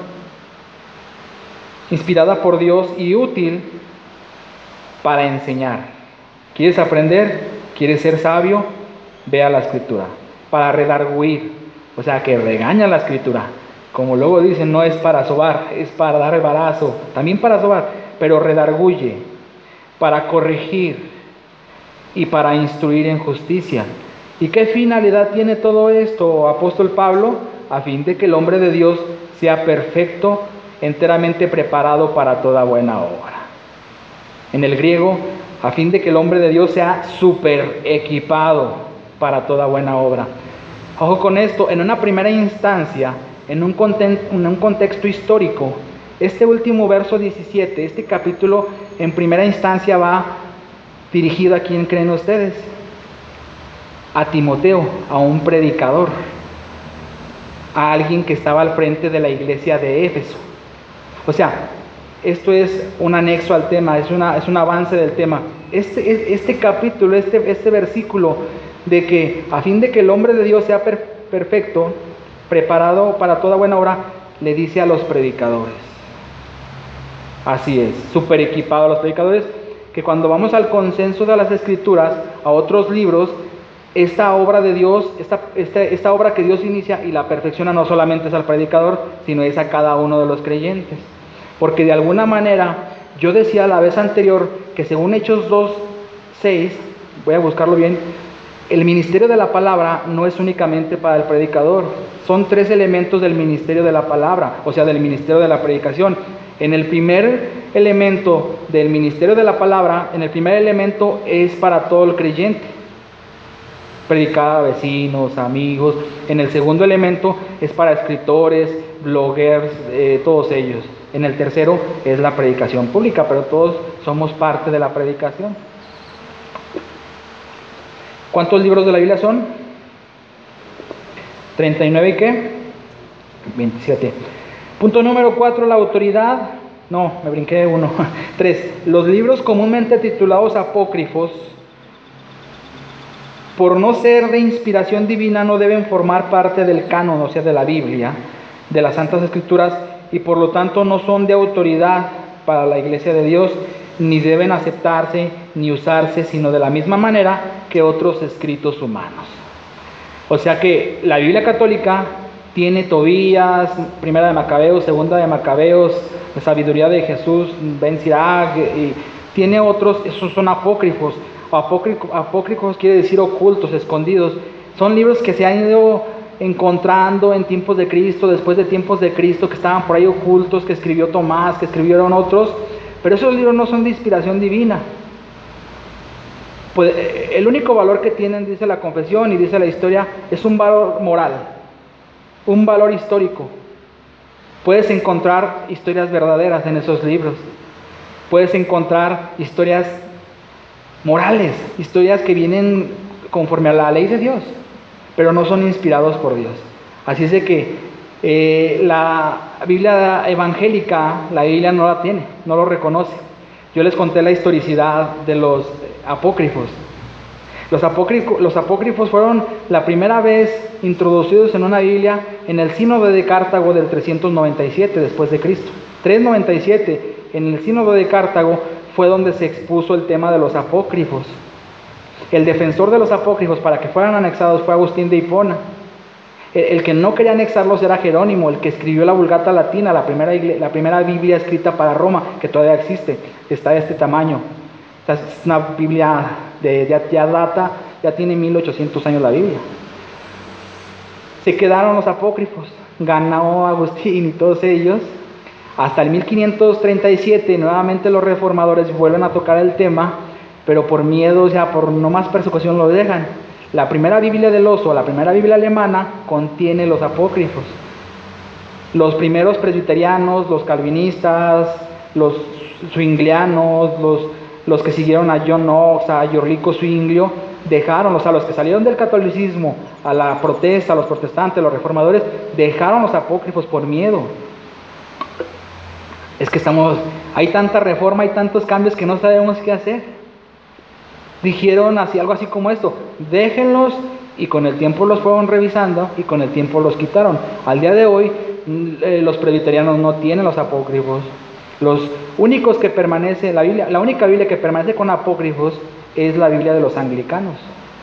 Inspirada por Dios y útil para enseñar. ¿Quieres aprender? ¿Quieres ser sabio? Ve a la escritura. Para redarguir, o sea, que regaña la escritura. Como luego dicen, no es para sobar, es para dar el barazo. También para sobar, pero redarguye, para corregir y para instruir en justicia. ¿Y qué finalidad tiene todo esto, apóstol Pablo? A fin de que el hombre de Dios sea perfecto, enteramente preparado para toda buena obra. En el griego, a fin de que el hombre de Dios sea súper equipado para toda buena obra. Ojo con esto, en una primera instancia, en un contexto histórico, este último verso 17, este capítulo en primera instancia va dirigido a quién creen ustedes, a Timoteo, a un predicador, a alguien que estaba al frente de la iglesia de Éfeso. O sea, esto es un anexo al tema, es un avance del tema. Este capítulo, este versículo de que a fin de que el hombre de Dios sea perfecto, preparado para toda buena obra, le dice a los predicadores. Así es, súper equipado a los predicadores, que cuando vamos al consenso de las Escrituras, a otros libros, esta obra de Dios, esta obra que Dios inicia y la perfecciona, no solamente es al predicador, sino es a cada uno de los creyentes. Porque de alguna manera, yo decía la vez anterior que según Hechos 2:6, voy a buscarlo bien, el ministerio de la palabra no es únicamente para el predicador. Son 3 elementos del ministerio de la palabra, o sea, del ministerio de la predicación. En el primer elemento del ministerio de la palabra, en el primer elemento es para todo el creyente, predicar a vecinos, amigos. En el segundo elemento es para escritores, bloggers, todos ellos. En el tercero es la predicación pública, pero todos somos parte de la predicación. ¿Cuántos libros de la Biblia son? 39 y ¿qué? 27. Punto número 4, la autoridad. No, me brinqué uno. 3. Los libros comúnmente titulados apócrifos, por no ser de inspiración divina, no deben formar parte del canon, o sea, de la Biblia, de las Santas Escrituras, y por lo tanto no son de autoridad para la Iglesia de Dios, ni deben aceptarse ni usarse, sino de la misma manera que otros escritos humanos. O sea que la Biblia católica tiene Tobías, Primera de Macabeos, Segunda de Macabeos, la Sabiduría de Jesús, Ben Sirach, y tiene otros, esos son apócrifos. Apócrifos quiere decir ocultos, escondidos. Son libros que se han ido encontrando en tiempos de Cristo, después de tiempos de Cristo, que estaban por ahí ocultos, que escribió Tomás, que escribieron otros, pero esos libros no son de inspiración divina. Pues el único valor que tienen, dice la confesión y dice la historia, es un valor moral, un valor histórico. Puedes encontrar historias verdaderas en esos libros, puedes encontrar historias morales, historias que vienen conforme a la ley de Dios, pero no son inspirados por Dios. Así es de que la Biblia evangélica, la Biblia no la tiene, no lo reconoce. Yo les conté la historicidad de los apócrifos. Los apócrifos fueron la primera vez introducidos en una Biblia en el Sínodo de Cartago del 397 después de Cristo. 397, en el Sínodo de Cartago fue donde se expuso el tema de los apócrifos. El defensor de los apócrifos para que fueran anexados fue Agustín de Hipona. El que no quería anexarlos era Jerónimo, el que escribió la Vulgata Latina, la primera Biblia escrita para Roma, que todavía existe, está de este tamaño. Es una Biblia ya tiene 1800 años la Biblia. Se quedaron los apócrifos, ganó Agustín y todos ellos. Hasta el 1537 nuevamente los reformadores vuelven a tocar el tema, pero por miedo, por no más persecución lo dejan. La primera Biblia del Oso, la primera Biblia alemana, contiene los apócrifos. Los primeros presbiterianos, los calvinistas, los zwinglianos, los que siguieron a John Knox, a Giorlico Zwinglio, dejaron, los que salieron del catolicismo a la protesta, los protestantes, los reformadores, dejaron los apócrifos por miedo. Es que hay tanta reforma, hay tantos cambios que no sabemos qué hacer. Dijeron algo así como esto: déjenlos, y con el tiempo los fueron revisando y con el tiempo los quitaron. Al día de hoy los presbiterianos no tienen los apócrifos. Los únicos que permanece, la única Biblia que permanece con apócrifos es la Biblia de los anglicanos,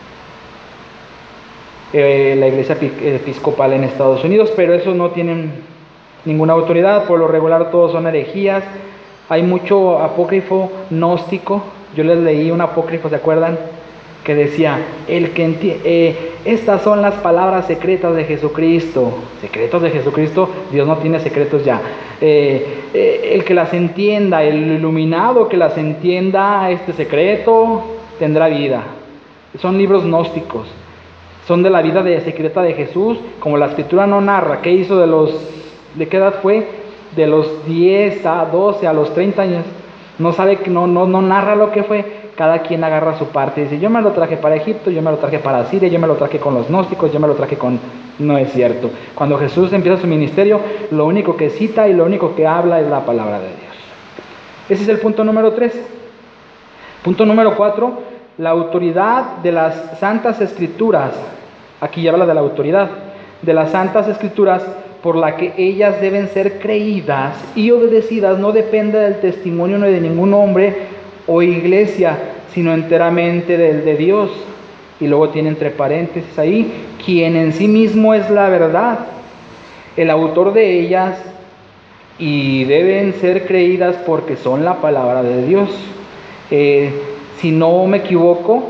la iglesia episcopal en Estados Unidos, pero esos no tienen ninguna autoridad. Por lo regular todos son herejías. Hay mucho apócrifo gnóstico. Yo les leí un apócrifo, ¿se acuerdan? Que decía, estas son las palabras secretas de Jesucristo. ¿Secretos de Jesucristo? Dios no tiene secretos ya. El que las entienda, el iluminado que las entienda este secreto, tendrá vida. Son libros gnósticos. Son de la vida secreta de Jesús, como la Escritura no narra. ¿Qué hizo de qué edad fue? De los 10 a 12 a los 30 años. No sabe, no narra lo que fue. Cada quien agarra su parte y dice, yo me lo traje para Egipto, yo me lo traje para Siria, yo me lo traje con los gnósticos, yo me lo traje con... No es cierto. Cuando Jesús empieza su ministerio, lo único que cita y lo único que habla es la palabra de Dios. Ese es el punto número 3. Punto número 4, la autoridad de las Santas Escrituras. Aquí ya habla de la autoridad de las Santas Escrituras, por la que ellas deben ser creídas y obedecidas, no depende del testimonio ni de ningún hombre o iglesia, sino enteramente del de Dios. Y luego tiene entre paréntesis ahí, quien en sí mismo es la verdad, el autor de ellas, y deben ser creídas porque son la palabra de Dios. Si no me equivoco,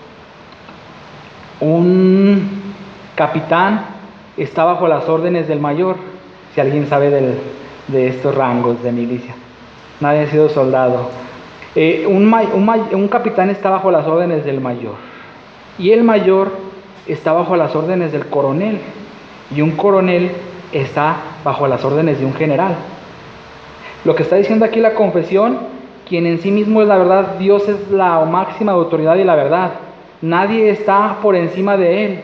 un capitán está bajo las órdenes del mayor, si alguien sabe de estos rangos de milicia. Nadie ha sido soldado. Un capitán está bajo las órdenes del mayor, y el mayor está bajo las órdenes del coronel, y un coronel está bajo las órdenes de un general. Lo que está diciendo aquí la confesión, quien en sí mismo es la verdad, Dios es la máxima autoridad y la verdad. Nadie está por encima de él.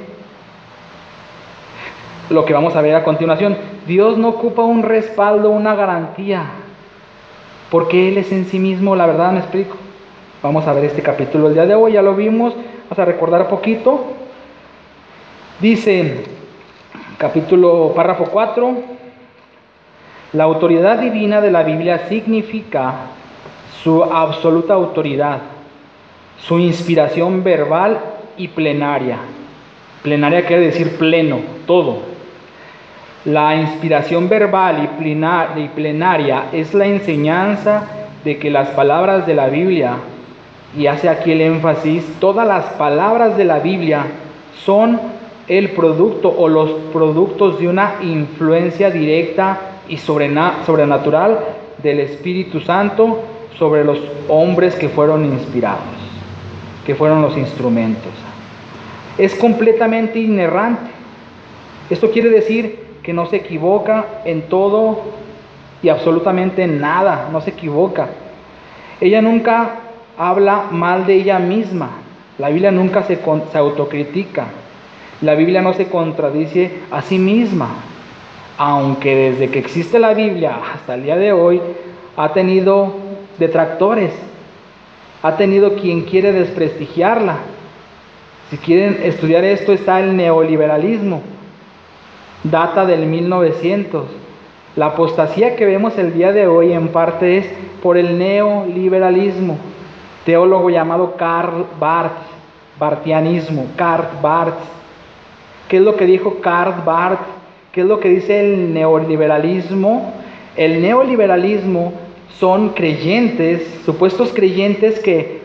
Lo que vamos a ver a continuación, Dios no ocupa un respaldo, una garantía, porque Él es en sí mismo la verdad. ¿Me explico? Vamos a ver este capítulo el día de hoy, ya lo vimos, vamos a recordar poquito. Dice, párrafo 4, la autoridad divina de la Biblia significa su absoluta autoridad, su inspiración verbal y plenaria. Plenaria quiere decir pleno, todo. La inspiración verbal y plenaria es la enseñanza de que las palabras de la Biblia, y hace aquí el énfasis, todas las palabras de la Biblia son el producto o los productos de una influencia directa y sobrenatural del Espíritu Santo sobre los hombres que fueron inspirados, que fueron los instrumentos. Es completamente inerrante. Esto quiere decir que no se equivoca en todo y absolutamente en nada, no se equivoca. Ella nunca habla mal de ella misma, La Biblia nunca se autocritica. La Biblia no se contradice a sí misma, aunque desde que existe la Biblia hasta el día de hoy ha tenido detractores, ha tenido quien quiere desprestigiarla. Si quieren estudiar esto, está el neoliberalismo, data del 1900. La apostasía que vemos el día de hoy en parte es por el neoliberalismo, teólogo llamado Karl Barth, barthianismo, Karl Barth. ¿Qué es lo que dijo Karl Barth? ¿Qué es lo que dice el neoliberalismo? El neoliberalismo son creyentes, supuestos creyentes que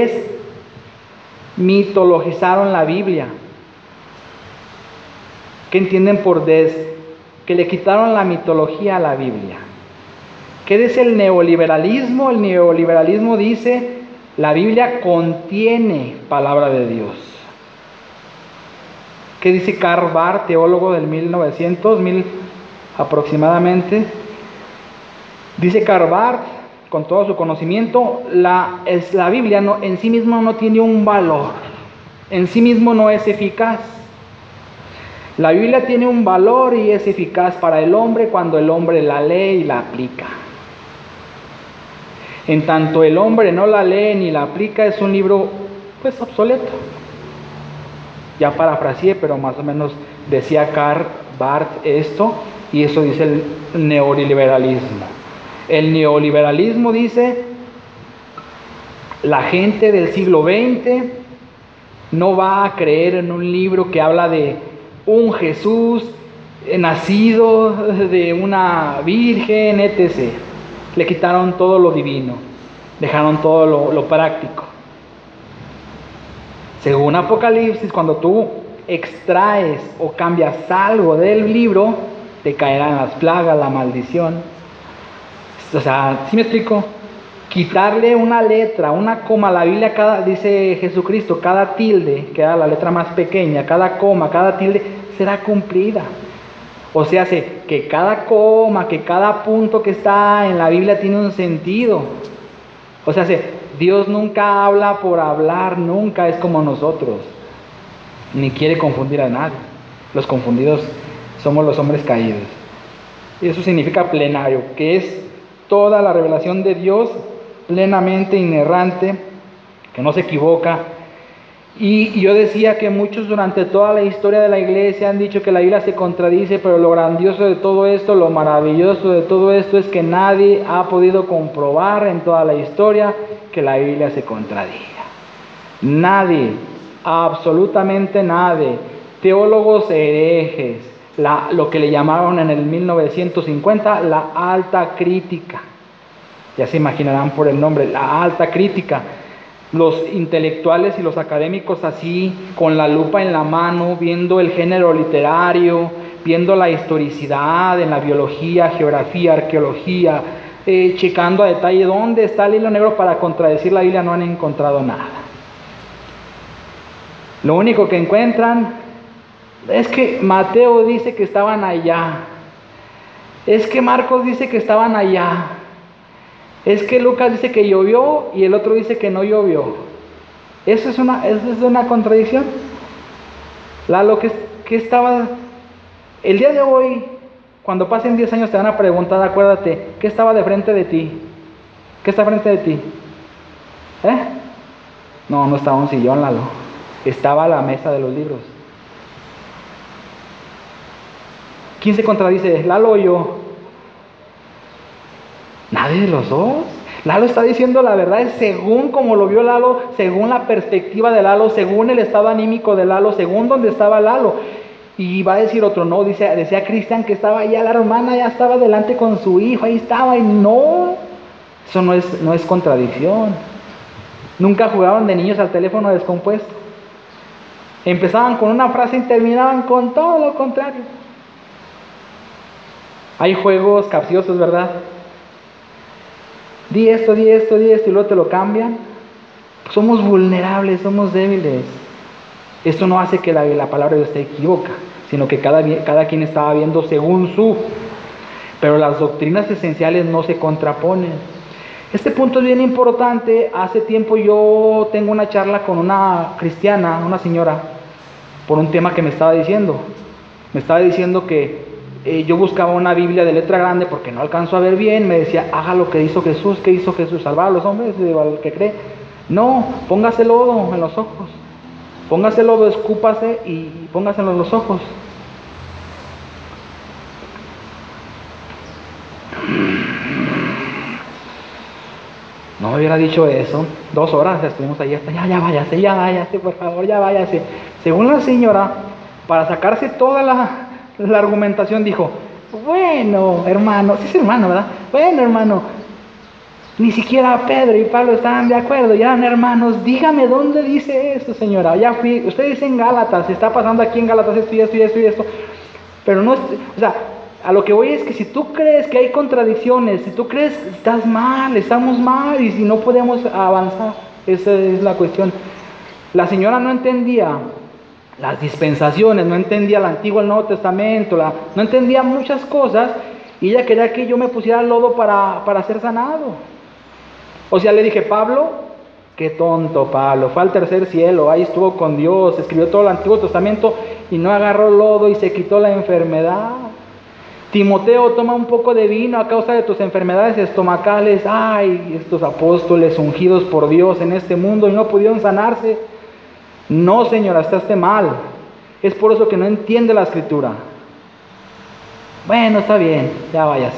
desmitologizaron la Biblia. ¿Qué entienden por que le quitaron la mitología a la Biblia? ¿Qué dice el neoliberalismo? El neoliberalismo dice, la Biblia contiene palabra de Dios. ¿Qué dice Karl Barth, teólogo del 1900, aproximadamente? Dice Karl Barth, con todo su conocimiento, la Biblia en sí misma no tiene un valor, en sí mismo no es eficaz. La Biblia tiene un valor y es eficaz para el hombre cuando el hombre la lee y la aplica. En tanto el hombre no la lee ni la aplica, es un libro pues obsoleto. Ya parafraseé, pero más o menos decía Karl Barth esto, y eso dice el neoliberalismo. El neoliberalismo dice, la gente del siglo XX no va a creer en un libro que habla de un Jesús nacido de una virgen, etc. Le quitaron todo lo divino, dejaron todo lo práctico. Según Apocalipsis, cuando tú extraes o cambias algo del libro, te caerán las plagas, la maldición. O sea, ¿sí me explico? Quitarle una letra, una coma a la Biblia, dice Jesucristo, cada tilde, que era la letra más pequeña, cada coma, cada tilde, será cumplida. O sea, que cada coma, que cada punto que está en la Biblia tiene un sentido. O sea, Dios nunca habla por hablar, nunca es como nosotros, ni quiere confundir a nadie. Los confundidos somos los hombres caídos. Y eso significa plenario, que es toda la revelación de Dios plenamente inerrante, que no se equivoca. Y yo decía que muchos durante toda la historia de la iglesia han dicho que la Biblia se contradice, pero lo grandioso de todo esto, lo maravilloso de todo esto es que nadie ha podido comprobar en toda la historia que la Biblia se contradiga. Nadie, absolutamente nadie. Teólogos herejes, lo que le llamaron en el 1950 la alta crítica. Ya se imaginarán por el nombre, la alta crítica. Los intelectuales y los académicos así, con la lupa en la mano, viendo el género literario, viendo la historicidad en la biología, geografía, arqueología, checando a detalle dónde está el hilo negro para contradecir la Biblia, no han encontrado nada. Lo único que encuentran es que Mateo dice que estaban allá, es que Marcos dice que estaban allá, es que Lucas dice que llovió y el otro dice que no llovió. ¿Eso es una contradicción? Lalo, ¿qué estaba? El día de hoy, cuando pasen 10 años te van a preguntar, acuérdate, ¿qué estaba de frente de ti? ¿Qué está frente de ti? No estaba un sillón, Lalo. Estaba la mesa de los libros. ¿Quién se contradice? ¿Lalo o yo? Nadie de los dos. Lalo está diciendo la verdad, es según como lo vio Lalo, según la perspectiva de Lalo, según el estado anímico de Lalo, según donde estaba Lalo. Y va a decir otro, no, decía Cristian que estaba allá, la hermana ya estaba delante con su hijo, ahí estaba, y no, eso no es contradicción. Nunca jugaban de niños al teléfono descompuesto. Empezaban con una frase y terminaban con todo lo contrario. Hay juegos capciosos, ¿verdad? Di esto, y luego te lo cambian. Somos vulnerables, somos débiles. Esto no hace que la palabra de Dios esté equivoca, sino que cada quien estaba viendo según su. Pero las doctrinas esenciales no se contraponen. Este punto es bien importante. Hace tiempo yo tengo una charla con una cristiana, una señora, por un tema que me estaba diciendo. Me estaba diciendo que yo buscaba una Biblia de letra grande porque no alcanzo a ver bien. Me decía, haga lo que hizo Jesús. ¿Qué hizo Jesús? Salvar a los hombres, al que cree. No, póngase lodo en los ojos. Póngase lodo, escúpase y póngaselo en los ojos. No me hubiera dicho eso. 2 horas estuvimos ahí hasta ya váyase, por favor, ya váyase. Según la señora, para sacarse toda la argumentación, dijo, bueno, hermano, sí es hermano, ¿verdad? Bueno, hermano, ni siquiera Pedro y Pablo estaban de acuerdo, ya eran hermanos. Dígame dónde dice esto, señora. Ya fui, usted dice en Gálatas, está pasando aquí en Gálatas esto y esto y esto y esto. Pero no, o sea, a lo que voy es que si tú crees que hay contradicciones, si tú crees que estás mal, estamos mal y si no podemos avanzar, esa es la cuestión. La señora no entendía las dispensaciones, no entendía el Antiguo y el Nuevo Testamento, no entendía muchas cosas y ella quería que yo me pusiera al lodo para ser sanado. O sea, le dije, Pablo, qué tonto Pablo, fue al tercer cielo, ahí estuvo con Dios, escribió todo el Antiguo Testamento y no agarró lodo y se quitó la enfermedad. Timoteo, toma un poco de vino a causa de tus enfermedades estomacales. Ay, estos apóstoles ungidos por Dios en este mundo y no pudieron sanarse. No, señora, estás mal. Es por eso que no entiende la Escritura. Bueno, está bien, ya váyase.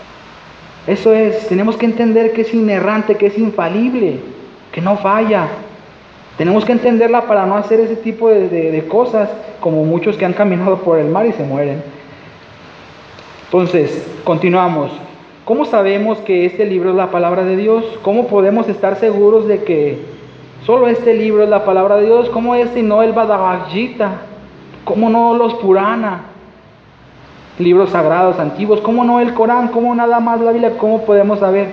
Eso es, tenemos que entender que es inerrante, que es infalible, que no falla. Tenemos que entenderla para no hacer ese tipo de cosas, como muchos que han caminado por el mar y se mueren. Entonces, continuamos. ¿Cómo sabemos que este libro es la palabra de Dios? ¿Cómo podemos estar seguros de que solo este libro es la palabra de Dios? ¿Cómo este y no el Bhagavad Gita? ¿Cómo no los Purana? Libros sagrados antiguos. ¿Cómo no el Corán? ¿Cómo nada más la Biblia? ¿Cómo podemos saber?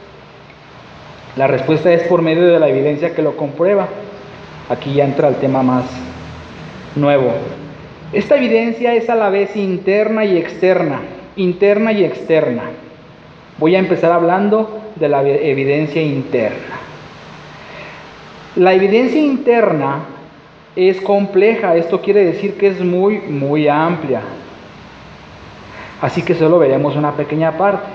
La respuesta es por medio de la evidencia que lo comprueba. Aquí ya entra el tema más nuevo. Esta evidencia es a la vez interna y externa. Interna y externa. Voy a empezar hablando de la evidencia interna. La evidencia interna es compleja, esto quiere decir que es muy, muy amplia. Así que solo veremos una pequeña parte.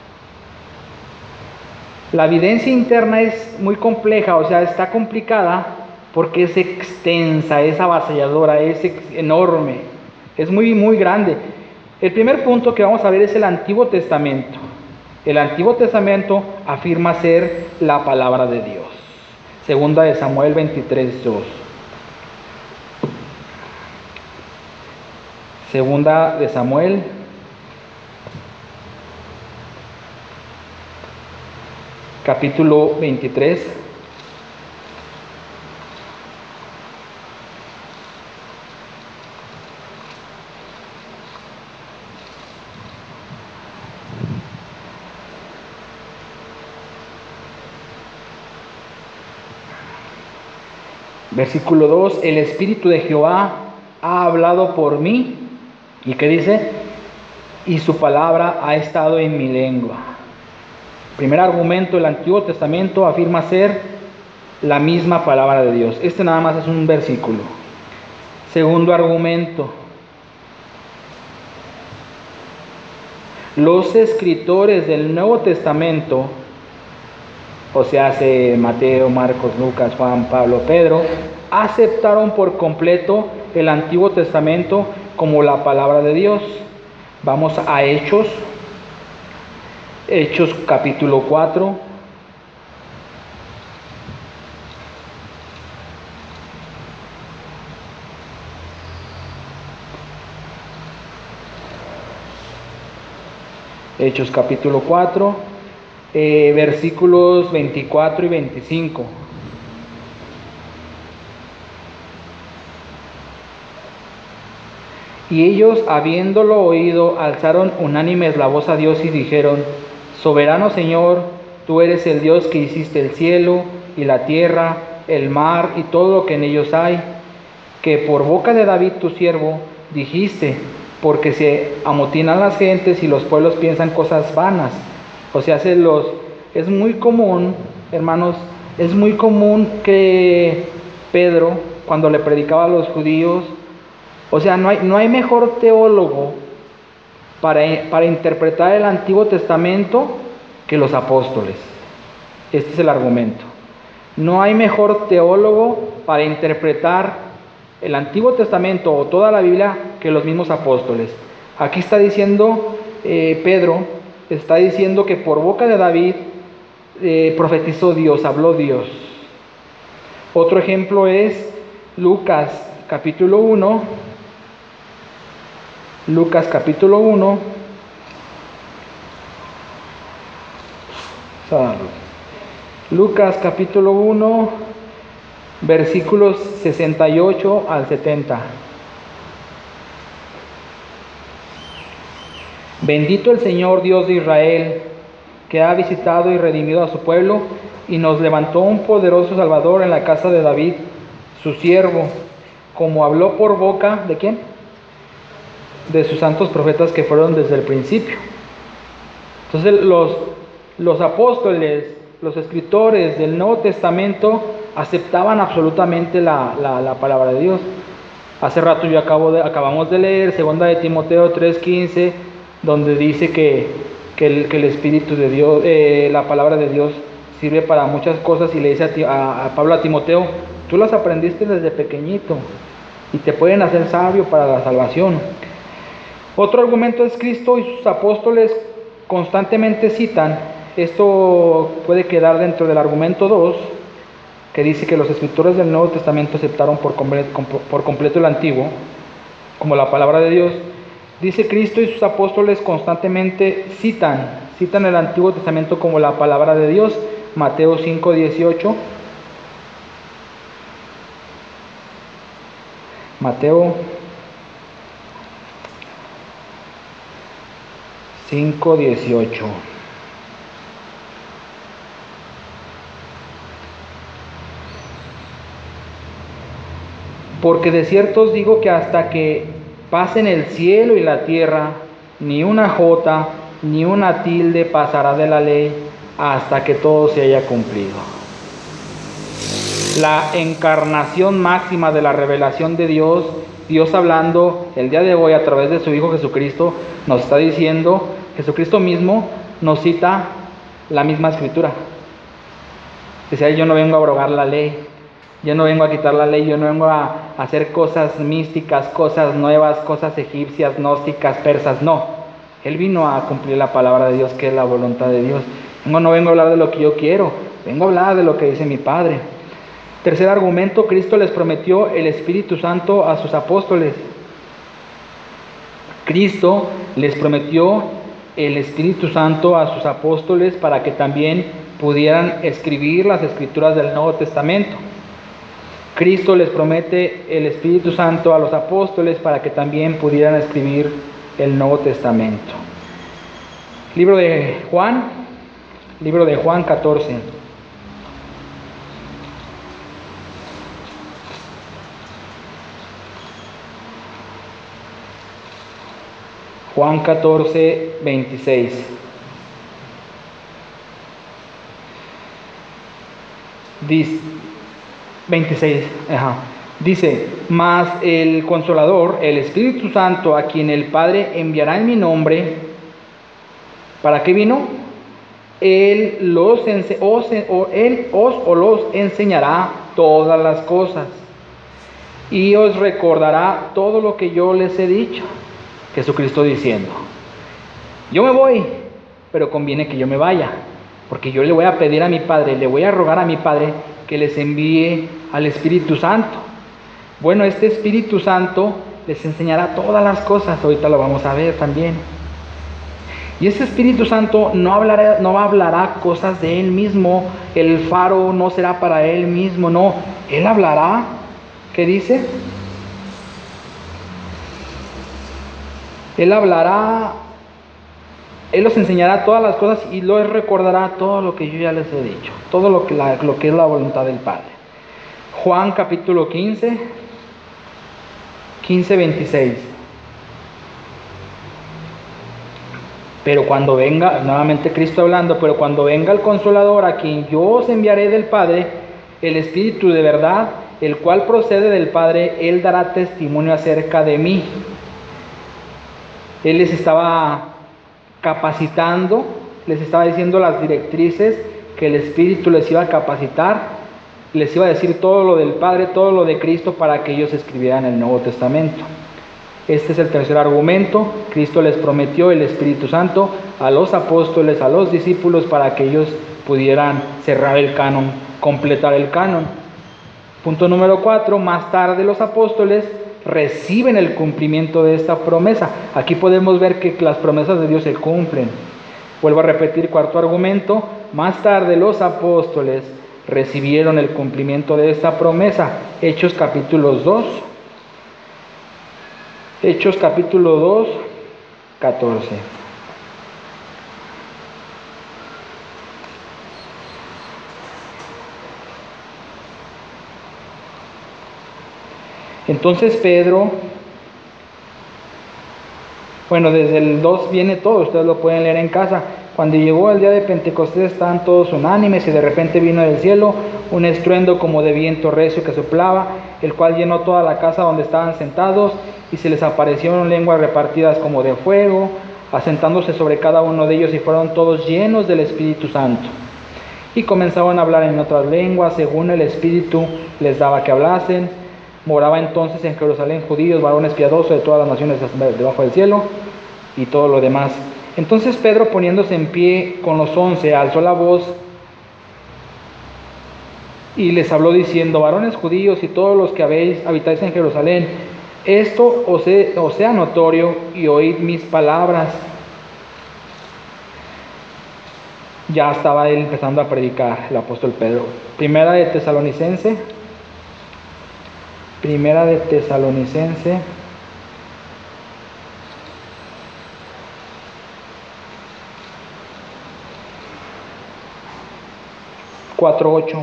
La evidencia interna es muy compleja, o sea, está complicada porque es extensa, es avasalladora, es enorme, es muy, muy grande. El primer punto que vamos a ver es el Antiguo Testamento. El Antiguo Testamento afirma ser la palabra de Dios. Segunda de Samuel 23:2. Segunda de Samuel capítulo 23. Versículo 2, el Espíritu de Jehová ha hablado por mí. ¿Y qué dice? Y su palabra ha estado en mi lengua. Primer argumento, el Antiguo Testamento afirma ser la misma palabra de Dios. Este nada más es un versículo. Segundo argumento, los escritores del Nuevo Testamento, o sea, Mateo, Marcos, Lucas, Juan, Pablo, Pedro, aceptaron por completo el Antiguo Testamento como la palabra de Dios. Vamos a Hechos capítulo 4. Hechos capítulo 4, versículos 24 y 25. Y ellos, habiéndolo oído, alzaron unánimes la voz a Dios y dijeron: Soberano Señor, tú eres el Dios que hiciste el cielo y la tierra, el mar y todo lo que en ellos hay, que por boca de David tu siervo dijiste, porque se amotinan las gentes y los pueblos piensan cosas vanas. O sea, es muy común, hermanos, es muy común que Pedro, cuando le predicaba a los judíos, o sea, no hay mejor teólogo para interpretar el Antiguo Testamento que los apóstoles. Este es el argumento. No hay mejor teólogo para interpretar el Antiguo Testamento o toda la Biblia que los mismos apóstoles. Aquí está diciendo Pedro, está diciendo que por boca de David profetizó Dios, habló Dios. Otro ejemplo es Lucas capítulo 1. Lucas capítulo 1. Lucas capítulo 1, versículos 68 al 70. Bendito el Señor Dios de Israel, que ha visitado y redimido a su pueblo, y nos levantó un poderoso Salvador en la casa de David, su siervo, como habló por boca, ¿de quién? De sus santos profetas que fueron desde el principio. Entonces los apóstoles, los escritores del Nuevo Testamento aceptaban absolutamente la palabra de Dios. Hace rato acabamos de leer 2 de Timoteo 3:15, donde dice que el Espíritu de Dios, la palabra de Dios sirve para muchas cosas, y le dice a Pablo a Timoteo, tú las aprendiste desde pequeñito y te pueden hacer sabio para la salvación. Otro argumento es Cristo y sus apóstoles constantemente citan, esto puede quedar dentro del argumento 2, que dice que los escritores del Nuevo Testamento aceptaron por completo el Antiguo como la palabra de Dios. Dice Cristo y sus apóstoles constantemente citan el Antiguo Testamento como la palabra de Dios. Mateo 5:18. Mateo 5:18. Porque de cierto os digo que hasta que pasen el cielo y la tierra, ni una jota ni una tilde pasará de la ley hasta que todo se haya cumplido. La encarnación máxima de la revelación de Dios, Dios hablando el día de hoy a través de su Hijo Jesucristo, nos está diciendo, Jesucristo mismo nos cita la misma Escritura. Dice, yo no vengo a abrogar la ley, yo no vengo a quitar la ley, yo no vengo a hacer cosas místicas, cosas nuevas, cosas egipcias, gnósticas, persas, no. Él vino a cumplir la palabra de Dios, que es la voluntad de Dios. No vengo a hablar de lo que yo quiero, vengo a hablar de lo que dice mi Padre. Tercer argumento, Cristo les prometió el Espíritu Santo a sus apóstoles. Cristo les prometió el Espíritu Santo a sus apóstoles para que también pudieran escribir las escrituras del Nuevo Testamento. Cristo les promete el Espíritu Santo a los apóstoles para que también pudieran escribir el Nuevo Testamento. Libro de Juan 14. Juan 14, 26. Dice, 26, dice, mas el Consolador, el Espíritu Santo, a quien el Padre enviará en mi nombre, ¿para qué vino? Él os enseñará todas las cosas y os recordará todo lo que yo les he dicho. Jesucristo diciendo, yo me voy, pero conviene que yo me vaya, porque yo le voy a pedir a mi Padre, le voy a rogar a mi Padre que les envíe al Espíritu Santo. Bueno, este Espíritu Santo les enseñará todas las cosas, ahorita lo vamos a ver también. Y ese Espíritu Santo no hablará cosas de Él mismo, el faro no será para Él mismo, no, Él hablará, ¿qué dice? Él hablará, Él os enseñará todas las cosas y les recordará todo lo que yo ya les he dicho, todo lo que es la voluntad del Padre. Juan capítulo 15, 26. Pero cuando venga, nuevamente Cristo hablando, pero cuando venga el Consolador, a quien yo os enviaré del Padre, el Espíritu de verdad, el cual procede del Padre, Él dará testimonio acerca de mí. Él les estaba capacitando, les estaba diciendo las directrices que el Espíritu les iba a capacitar, les iba a decir todo lo del Padre, todo lo de Cristo, para que ellos escribieran el Nuevo Testamento. Este es el tercer argumento. Cristo les prometió el Espíritu Santo a los apóstoles, a los discípulos, para que ellos pudieran cerrar el canon, completar el canon. Punto número 4, más tarde los apóstoles reciben el cumplimiento de esta promesa. Aquí podemos ver que las promesas de Dios se cumplen. Vuelvo a repetir, cuarto argumento, más tarde los apóstoles recibieron el cumplimiento de esta promesa. Hechos capítulo 2, 14. Entonces Pedro, bueno, desde el 2 viene todo, ustedes lo pueden leer en casa. Cuando llegó el día de Pentecostés estaban todos unánimes y de repente vino del cielo un estruendo como de viento recio que soplaba, el cual llenó toda la casa donde estaban sentados, y se les aparecieron lenguas repartidas como de fuego, asentándose sobre cada uno de ellos, y fueron todos llenos del Espíritu Santo. Y comenzaban a hablar en otras lenguas, según el Espíritu les daba que hablasen. Moraba entonces en Jerusalén judíos, varones piadosos de todas las naciones debajo del cielo, y todo lo demás. Entonces Pedro, poniéndose en pie con los 11, alzó la voz y les habló diciendo: varones judíos y todos los que habitáis en Jerusalén, esto os sea notorio, y oíd mis palabras. Ya estaba él empezando a predicar, el apóstol Pedro. Primera de Tesalonicense 4:8.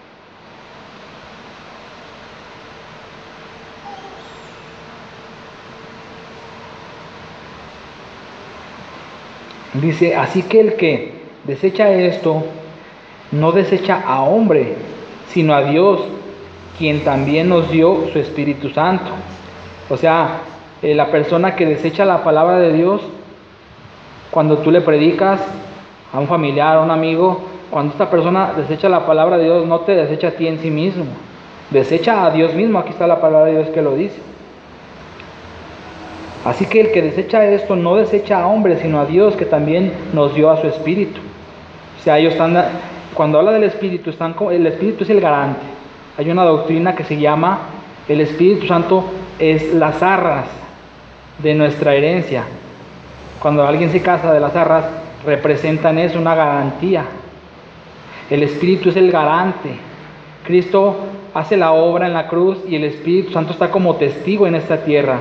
Dice: así que el que desecha esto, no desecha a hombre, sino a Dios, quien también nos dio su Espíritu Santo. O sea, la persona que desecha la palabra de Dios, cuando tú le predicas a un familiar, a un amigo, cuando esta persona desecha la palabra de Dios, no te desecha a ti en sí mismo, desecha a Dios mismo. Aquí está la palabra de Dios que lo dice. Así que el que desecha esto no desecha a hombres, sino a Dios, que también nos dio a su Espíritu. O sea, ellos están, cuando habla del Espíritu, el Espíritu es el garante. Hay una doctrina que se llama el Espíritu Santo es las arras de nuestra herencia. Cuando alguien se casa, de las arras representan eso, una garantía. El Espíritu es el garante. Cristo hace la obra en la cruz y el Espíritu Santo está como testigo en esta tierra.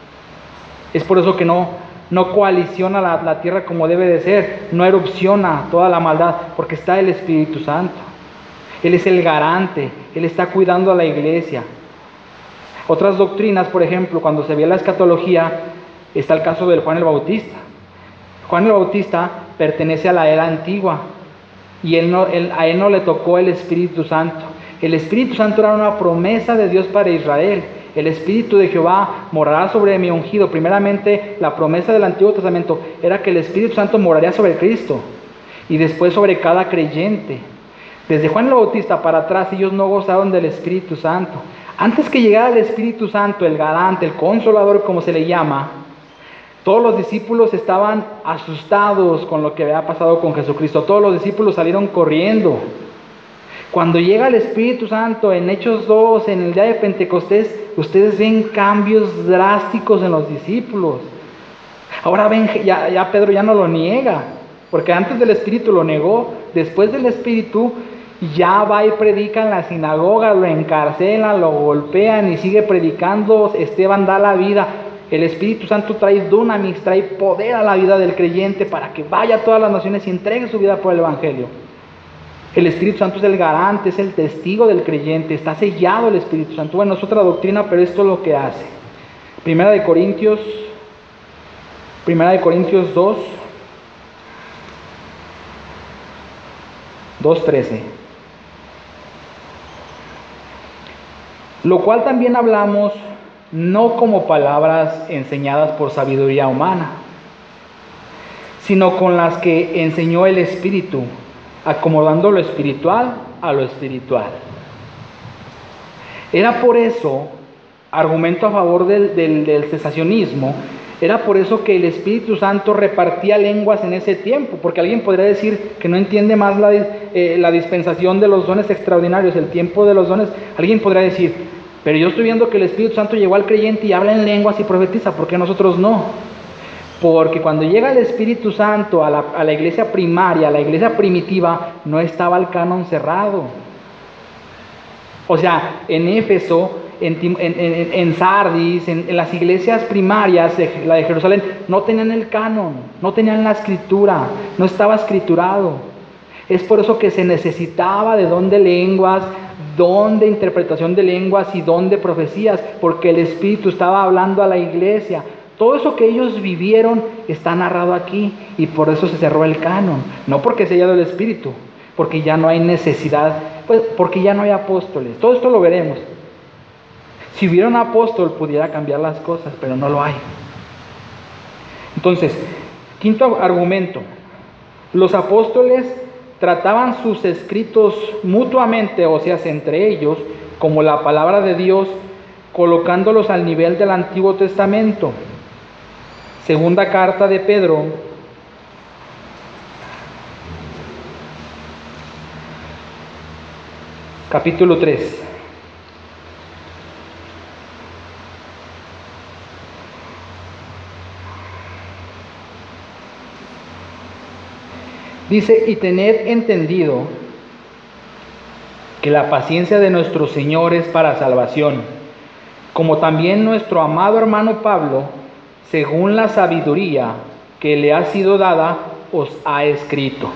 Es por eso que no coaliciona la tierra como debe de ser, no erupciona toda la maldad, porque está el Espíritu Santo. Él es el garante, Él está cuidando a la iglesia. Otras doctrinas, por ejemplo, cuando se ve la escatología, está el caso del Juan el Bautista. Juan el Bautista pertenece a la era antigua y a él no le tocó el Espíritu Santo. El Espíritu Santo era una promesa de Dios para Israel. El Espíritu de Jehová morará sobre mi ungido. Primeramente, la promesa del Antiguo Testamento era que el Espíritu Santo moraría sobre Cristo y después sobre cada creyente. Desde Juan el Bautista para atrás, ellos no gozaron del Espíritu Santo. Antes que llegara el Espíritu Santo, el garante, el consolador, como se le llama, todos los discípulos estaban asustados con lo que había pasado con Jesucristo. Todos los discípulos salieron corriendo. Cuando llega el Espíritu Santo en Hechos 2, en el día de Pentecostés, ustedes ven cambios drásticos en los discípulos. Ahora ven, ya Pedro ya no lo niega, porque antes del Espíritu lo negó. Después del Espíritu ya va y predica en la sinagoga, lo encarcelan, lo golpean y sigue predicando. Esteban da la vida. El Espíritu Santo trae dunamis, trae poder a la vida del creyente para que vaya a todas las naciones y entregue su vida por el Evangelio. El Espíritu Santo es el garante, es el testigo del creyente, está sellado el Espíritu Santo. Bueno, es otra doctrina, pero esto es lo que hace. Primera de Corintios 2, 2:13. Lo cual también hablamos no como palabras enseñadas por sabiduría humana, sino con las que enseñó el Espíritu, acomodando lo espiritual a lo espiritual. Era por eso, argumento a favor del cesacionismo, era por eso que el Espíritu Santo repartía lenguas en ese tiempo, porque alguien podría decir que no entiende más la dispensación de los dones extraordinarios, el tiempo de los dones. Alguien podría decir, pero yo estoy viendo que el Espíritu Santo llegó al creyente y habla en lenguas y profetiza, ¿por qué nosotros no? Porque cuando llega el Espíritu Santo a la iglesia primaria, a la iglesia primitiva, no estaba el canon cerrado. O sea, en Éfeso, en Sardis, en las iglesias primarias, la de Jerusalén, no tenían el canon, no tenían la escritura, no estaba escriturado. Es por eso que se necesitaba de don de lenguas, don de interpretación de lenguas y don de profecías, porque el Espíritu estaba hablando a la iglesia. Todo eso que ellos vivieron está narrado aquí, y por eso se cerró el canon. No porque se haya dado el Espíritu, porque ya no hay necesidad, pues porque ya no hay apóstoles. Todo esto lo veremos. Si hubiera un apóstol pudiera cambiar las cosas, pero no lo hay. Entonces, quinto argumento. Los apóstoles trataban sus escritos mutuamente, o sea, entre ellos, como la palabra de Dios, colocándolos al nivel del Antiguo Testamento. Segunda carta de Pedro, capítulo 3. Dice, y tened entendido que la paciencia de nuestro Señor es para salvación, como también nuestro amado hermano Pablo, según la sabiduría que le ha sido dada, os ha escrito.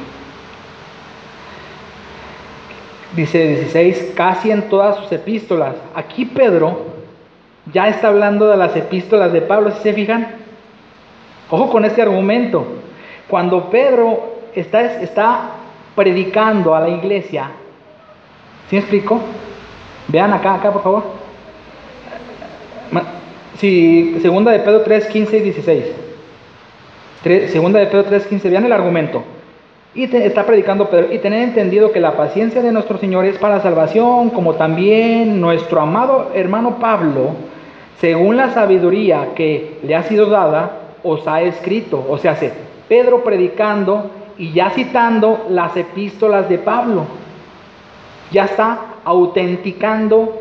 Dice 16, casi en todas sus epístolas. Aquí Pedro ya está hablando de las epístolas de Pablo, ¿sí se fijan? Ojo con este argumento. Cuando Pedro está predicando a la iglesia, ¿sí me explico? Vean acá por favor. Sí, segunda de Pedro 3, 15 y 16. Segunda de Pedro 3, 15, vean el argumento. Está predicando Pedro, y tened entendido que la paciencia de nuestro Señor es para salvación, como también nuestro amado hermano Pablo, según la sabiduría que le ha sido dada, os ha escrito. O sea, Pedro predicando y ya citando las epístolas de Pablo. Ya está autenticando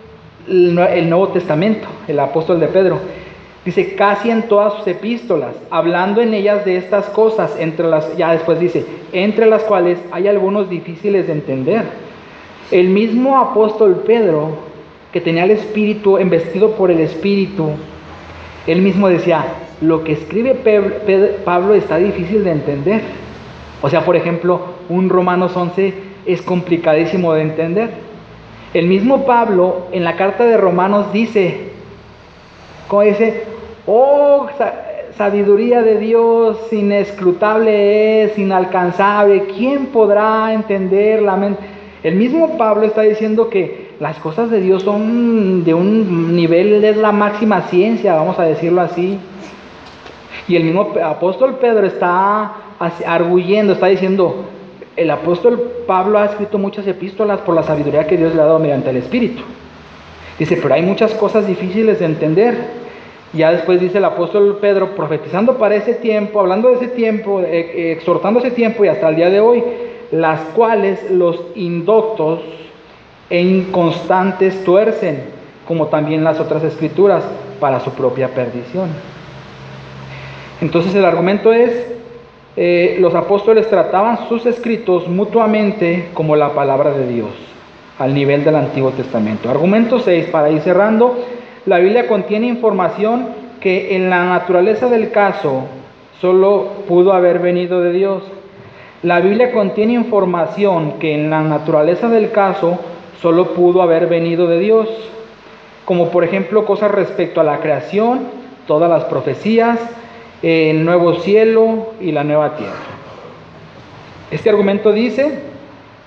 el Nuevo Testamento, el apóstol de Pedro. Dice, casi en todas sus epístolas, hablando en ellas de estas cosas, ya después dice, entre las cuales hay algunos difíciles de entender. El mismo apóstol Pedro, que tenía el Espíritu, embestido por el Espíritu, él mismo decía, lo que escribe Pablo está difícil de entender. O sea, por ejemplo, un Romanos 11 es complicadísimo de entender. El mismo Pablo en la carta de Romanos dice, como dice, oh, sabiduría de Dios, inescrutable es, inalcanzable, ¿quién podrá entender la mente? El mismo Pablo está diciendo que las cosas de Dios son de un nivel, es la máxima ciencia, vamos a decirlo así. Y el mismo apóstol Pedro está arguyendo, está diciendo, el apóstol Pablo ha escrito muchas epístolas por la sabiduría que Dios le ha dado mediante el Espíritu. Dice, pero hay muchas cosas difíciles de entender. Ya después dice el apóstol Pedro, profetizando para ese tiempo, hablando de ese tiempo, exhortando ese tiempo y hasta el día de hoy, las cuales los indoctos e inconstantes tuercen, como también las otras escrituras, para su propia perdición. Entonces el argumento es, los apóstoles trataban sus escritos mutuamente como la palabra de Dios, al nivel del Antiguo Testamento. Argumento 6, para ir cerrando, la Biblia contiene información que en la naturaleza del caso solo pudo haber venido de Dios. La Biblia contiene información que en la naturaleza del caso solo pudo haber venido de Dios, como por ejemplo cosas respecto a la creación, todas las profecías, el nuevo cielo y la nueva tierra. Este argumento dice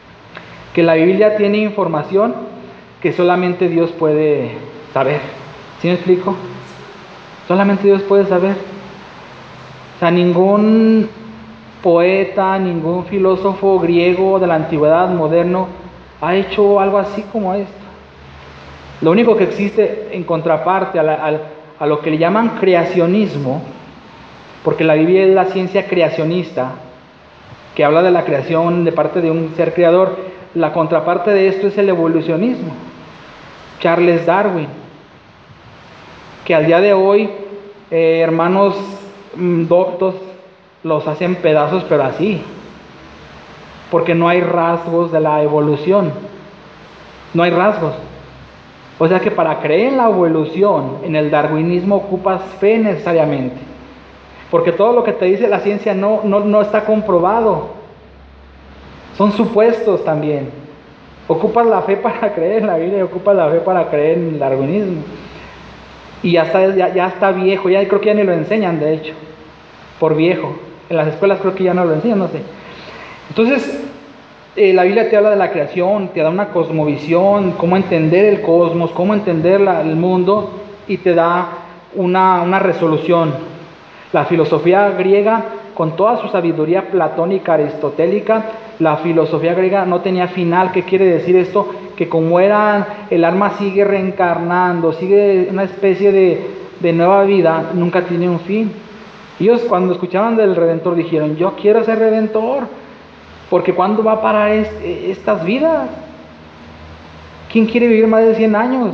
que la Biblia tiene información que solamente Dios puede saber. ¿Sí me explico? Solamente Dios puede saber. O sea, ningún poeta, ningún filósofo griego de la antigüedad, moderno, ha hecho algo así como esto. Lo único que existe en contraparte a lo que le llaman creacionismo, porque la Biblia es la ciencia creacionista, que habla de la creación de parte de un ser creador, la contraparte de esto es el evolucionismo. Charles Darwin, que al día de hoy, hermanos doctos los hacen pedazos, pero así, porque no hay rasgos de la evolución, no hay rasgos. O sea que para creer en la evolución, en el darwinismo, ocupas fe necesariamente, porque todo lo que te dice la ciencia no está comprobado, son supuestos también. Ocupas la fe para creer en la Biblia y ocupas la fe para creer en el darwinismo. Y ya está viejo, ya creo que ya ni lo enseñan, de hecho, por viejo. En las escuelas creo que ya no lo enseñan, no sé. Entonces, la Biblia te habla de la creación, te da una cosmovisión, cómo entender el cosmos, cómo entender el mundo, y te da una resolución. La filosofía griega, con toda su sabiduría platónica, aristotélica, la filosofía griega no tenía final. ¿Qué quiere decir esto? Que como el alma sigue reencarnando, sigue una especie de nueva vida, nunca tiene un fin. Ellos cuando escuchaban del Redentor dijeron, yo quiero ser Redentor, porque ¿cuándo va a parar estas vidas? ¿Quién quiere vivir más de 100 años?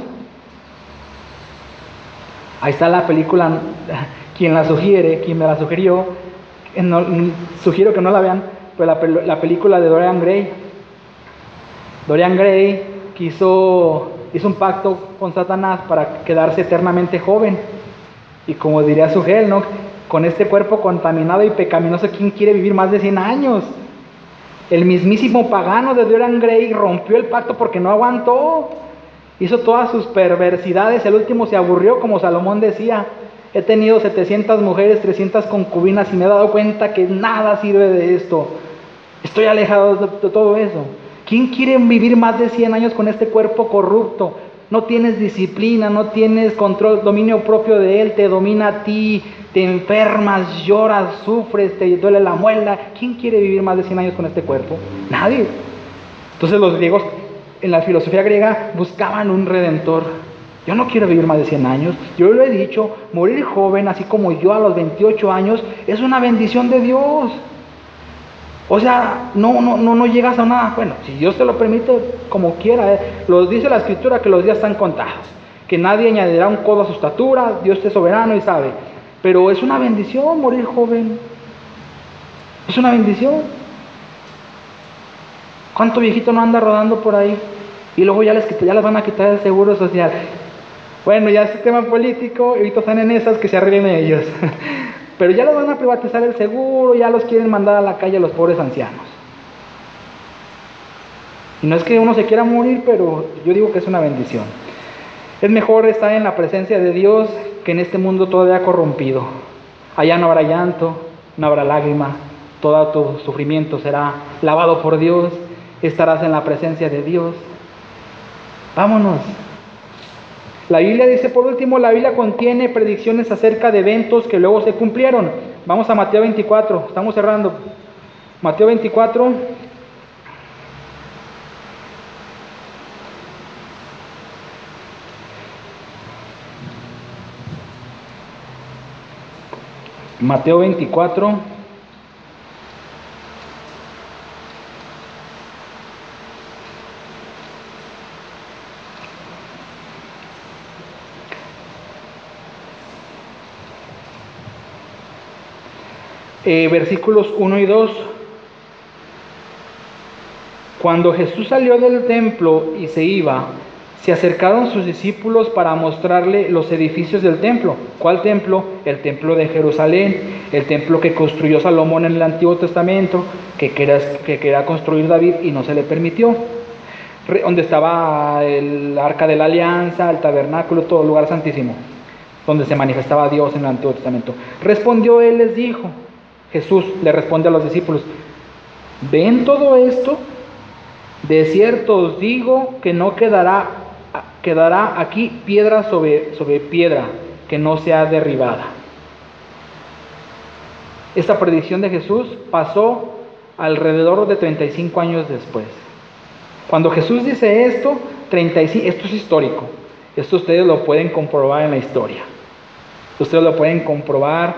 Ahí está la película, quien me la sugirió, sugiero que no la vean, pero la película de Dorian Gray. Dorian Gray hizo un pacto con Satanás para quedarse eternamente joven. Y como diría Sugel, ¿no? Con este cuerpo contaminado y pecaminoso, ¿quién quiere vivir más de 100 años? El mismísimo pagano de Dorian Gray rompió el pacto porque no aguantó. Hizo todas sus perversidades, el último se aburrió, como Salomón decía, he tenido 700 mujeres, 300 concubinas y me he dado cuenta que nada sirve de esto. Estoy alejado de todo eso. ¿Quién quiere vivir más de 100 años con este cuerpo corrupto? No tienes disciplina, no tienes control, dominio propio de él, te domina a ti, te enfermas, lloras, sufres, te duele la muela. ¿Quién quiere vivir más de 100 años con este cuerpo? Nadie. Entonces los griegos, en la filosofía griega, buscaban un redentor. Yo no quiero vivir más de 100 años. Yo lo he dicho, morir joven, así como yo a los 28 años, es una bendición de Dios. O sea, no llegas a nada. Bueno, si Dios te lo permite, como quiera. Lo dice la Escritura que los días están contados, que nadie añadirá un codo a su estatura, Dios es soberano y sabe. Pero es una bendición morir joven. Es una bendición. ¿Cuánto viejito no anda rodando por ahí? Y luego ya les van a quitar el seguro social. Bueno, ya es tema político, y ahorita están en esas, que se arreglen ellos. Pero ya les van a privatizar el seguro, ya los quieren mandar a la calle a los pobres ancianos. Y no es que uno se quiera morir, pero yo digo que es una bendición. Es mejor estar en la presencia de Dios que en este mundo todavía corrompido. Allá no habrá llanto, no habrá lágrima, todo tu sufrimiento será lavado por Dios, estarás en la presencia de Dios. Vámonos. La Biblia dice, por último, la Biblia contiene predicciones acerca de eventos que luego se cumplieron. Vamos a Mateo 24, estamos cerrando. Mateo 24. Mateo 24. Versículos 1 y 2. Cuando Jesús salió del templo y se iba, se acercaron sus discípulos para mostrarle los edificios del templo. ¿Cuál templo? El templo de Jerusalén, el templo que construyó Salomón en el Antiguo Testamento, que quería construir David y no se le permitió. Donde estaba el arca de la alianza, el tabernáculo, todo el lugar santísimo, donde se manifestaba Dios en el Antiguo Testamento. Respondió él, les dijo, Jesús le responde a los discípulos, ¿ven todo esto? De cierto os digo que no quedará aquí piedra sobre piedra que no sea derribada. Esta predicción de Jesús pasó alrededor de 35 años después. Cuando Jesús dice esto, 35, esto es histórico. Esto ustedes lo pueden comprobar en la historia. Ustedes lo pueden comprobar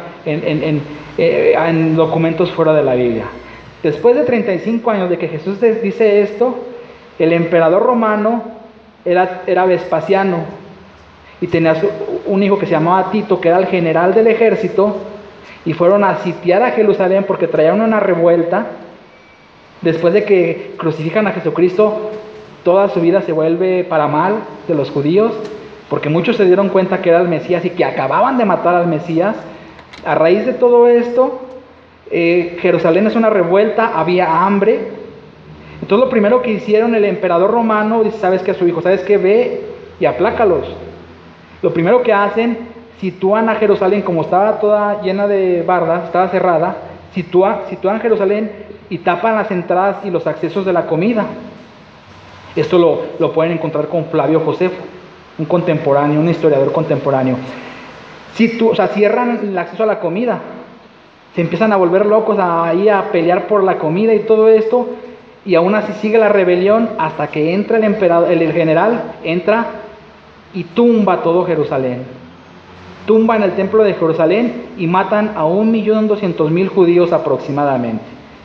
en documentos fuera de la Biblia. Después de 35 años de que Jesús dice esto, el emperador romano era Vespasiano y tenía un hijo que se llamaba Tito, que era el general del ejército, y fueron a sitiar a Jerusalén porque traían una revuelta. Después de que crucifican a Jesucristo, toda su vida se vuelve para mal de los judíos, porque muchos se dieron cuenta que era el Mesías y que acababan de matar al Mesías. A raíz de todo esto, Jerusalén es una revuelta, había hambre. Entonces lo primero que hicieron el emperador romano, dice, ¿sabes qué? A su hijo, ¿sabes qué? Ve y aplácalos. Lo primero que hacen, sitúan a Jerusalén, como estaba toda llena de bardas, estaba cerrada, sitúan Jerusalén y tapan las entradas y los accesos de la comida. Esto lo pueden encontrar con Flavio Josefo, un contemporáneo, un historiador contemporáneo. Cierran el acceso a la comida, se empiezan a volver locos ahí a pelear por la comida y todo esto, y aún así sigue la rebelión hasta que entra el general, entra y tumba todo Jerusalén. Tumban el templo de Jerusalén y matan a 1.200.000 judíos aproximadamente.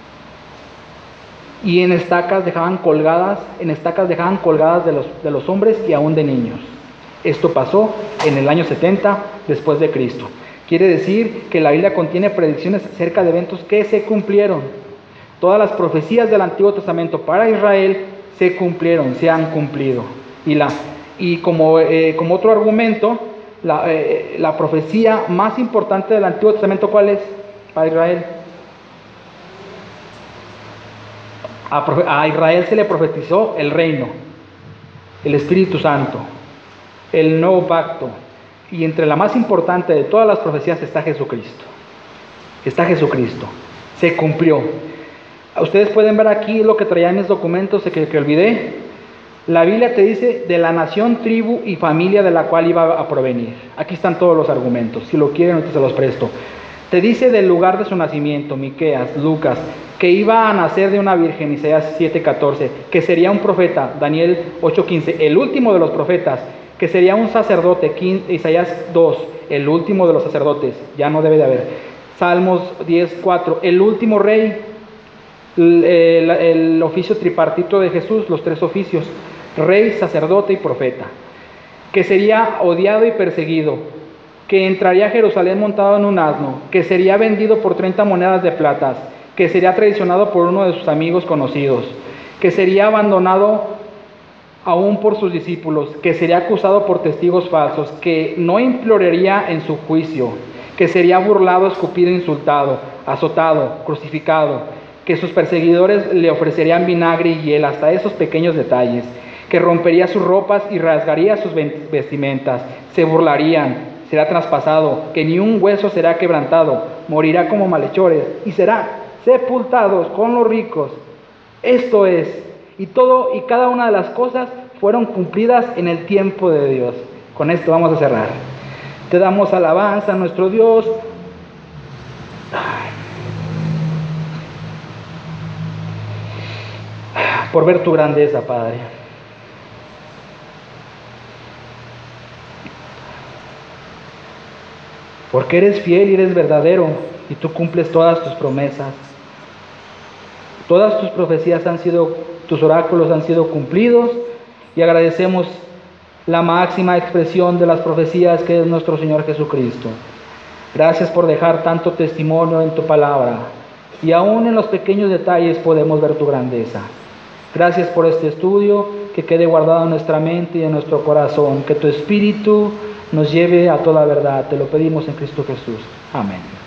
Y en estacas dejaban colgadas de los hombres y aún de niños. Esto pasó en el año 70 después de Cristo. Quiere decir que la Biblia contiene predicciones acerca de eventos que se cumplieron. Todas las profecías del Antiguo Testamento para Israel se cumplieron, se han cumplido. Y como otro argumento, la profecía más importante del Antiguo Testamento, ¿cuál es para Israel? A Israel se le profetizó el reino, el Espíritu Santo, el nuevo pacto, y entre la más importante de todas las profecías está Jesucristo. Está Jesucristo, se cumplió. Ustedes pueden ver aquí lo que traía en mis documentos que olvidé. La Biblia te dice de la nación, tribu y familia de la cual iba a provenir. Aquí están todos los argumentos, si lo quieren ahorita se los presto. Te dice del lugar de su nacimiento, Miqueas, Lucas, que iba a nacer de una virgen, Isaías 7:14, que sería un profeta, Daniel 8:15, el último de los profetas, que sería un sacerdote, Isaías 2, el último de los sacerdotes, ya no debe de haber. Salmos 10:4, el último rey, el oficio tripartito de Jesús, los tres oficios, rey, sacerdote y profeta, que sería odiado y perseguido, que entraría a Jerusalén montado en un asno, que sería vendido por 30 monedas de plata, que sería traicionado por uno de sus amigos conocidos, que sería abandonado aún por sus discípulos, que sería acusado por testigos falsos, que no imploraría en su juicio, que sería burlado, escupido, insultado, azotado, crucificado, que sus perseguidores le ofrecerían vinagre y hiel, hasta esos pequeños detalles, que rompería sus ropas y rasgaría sus vestimentas, se burlarían, será traspasado, que ni un hueso será quebrantado, morirá como malhechores y será sepultados con los ricos. Esto es, y todo y cada una de las cosas fueron cumplidas en el tiempo de Dios. Con esto vamos a cerrar. Te damos alabanza a nuestro Dios. Por ver tu grandeza, Padre. Porque eres fiel y eres verdadero, y tú cumples todas tus promesas. Todas tus profecías tus oráculos han sido cumplidos, y agradecemos la máxima expresión de las profecías que es nuestro Señor Jesucristo. Gracias por dejar tanto testimonio en tu palabra, y aún en los pequeños detalles podemos ver tu grandeza. Gracias por este estudio, que quede guardado en nuestra mente y en nuestro corazón, que tu Espíritu nos lleve a toda verdad. Te lo pedimos en Cristo Jesús. Amén.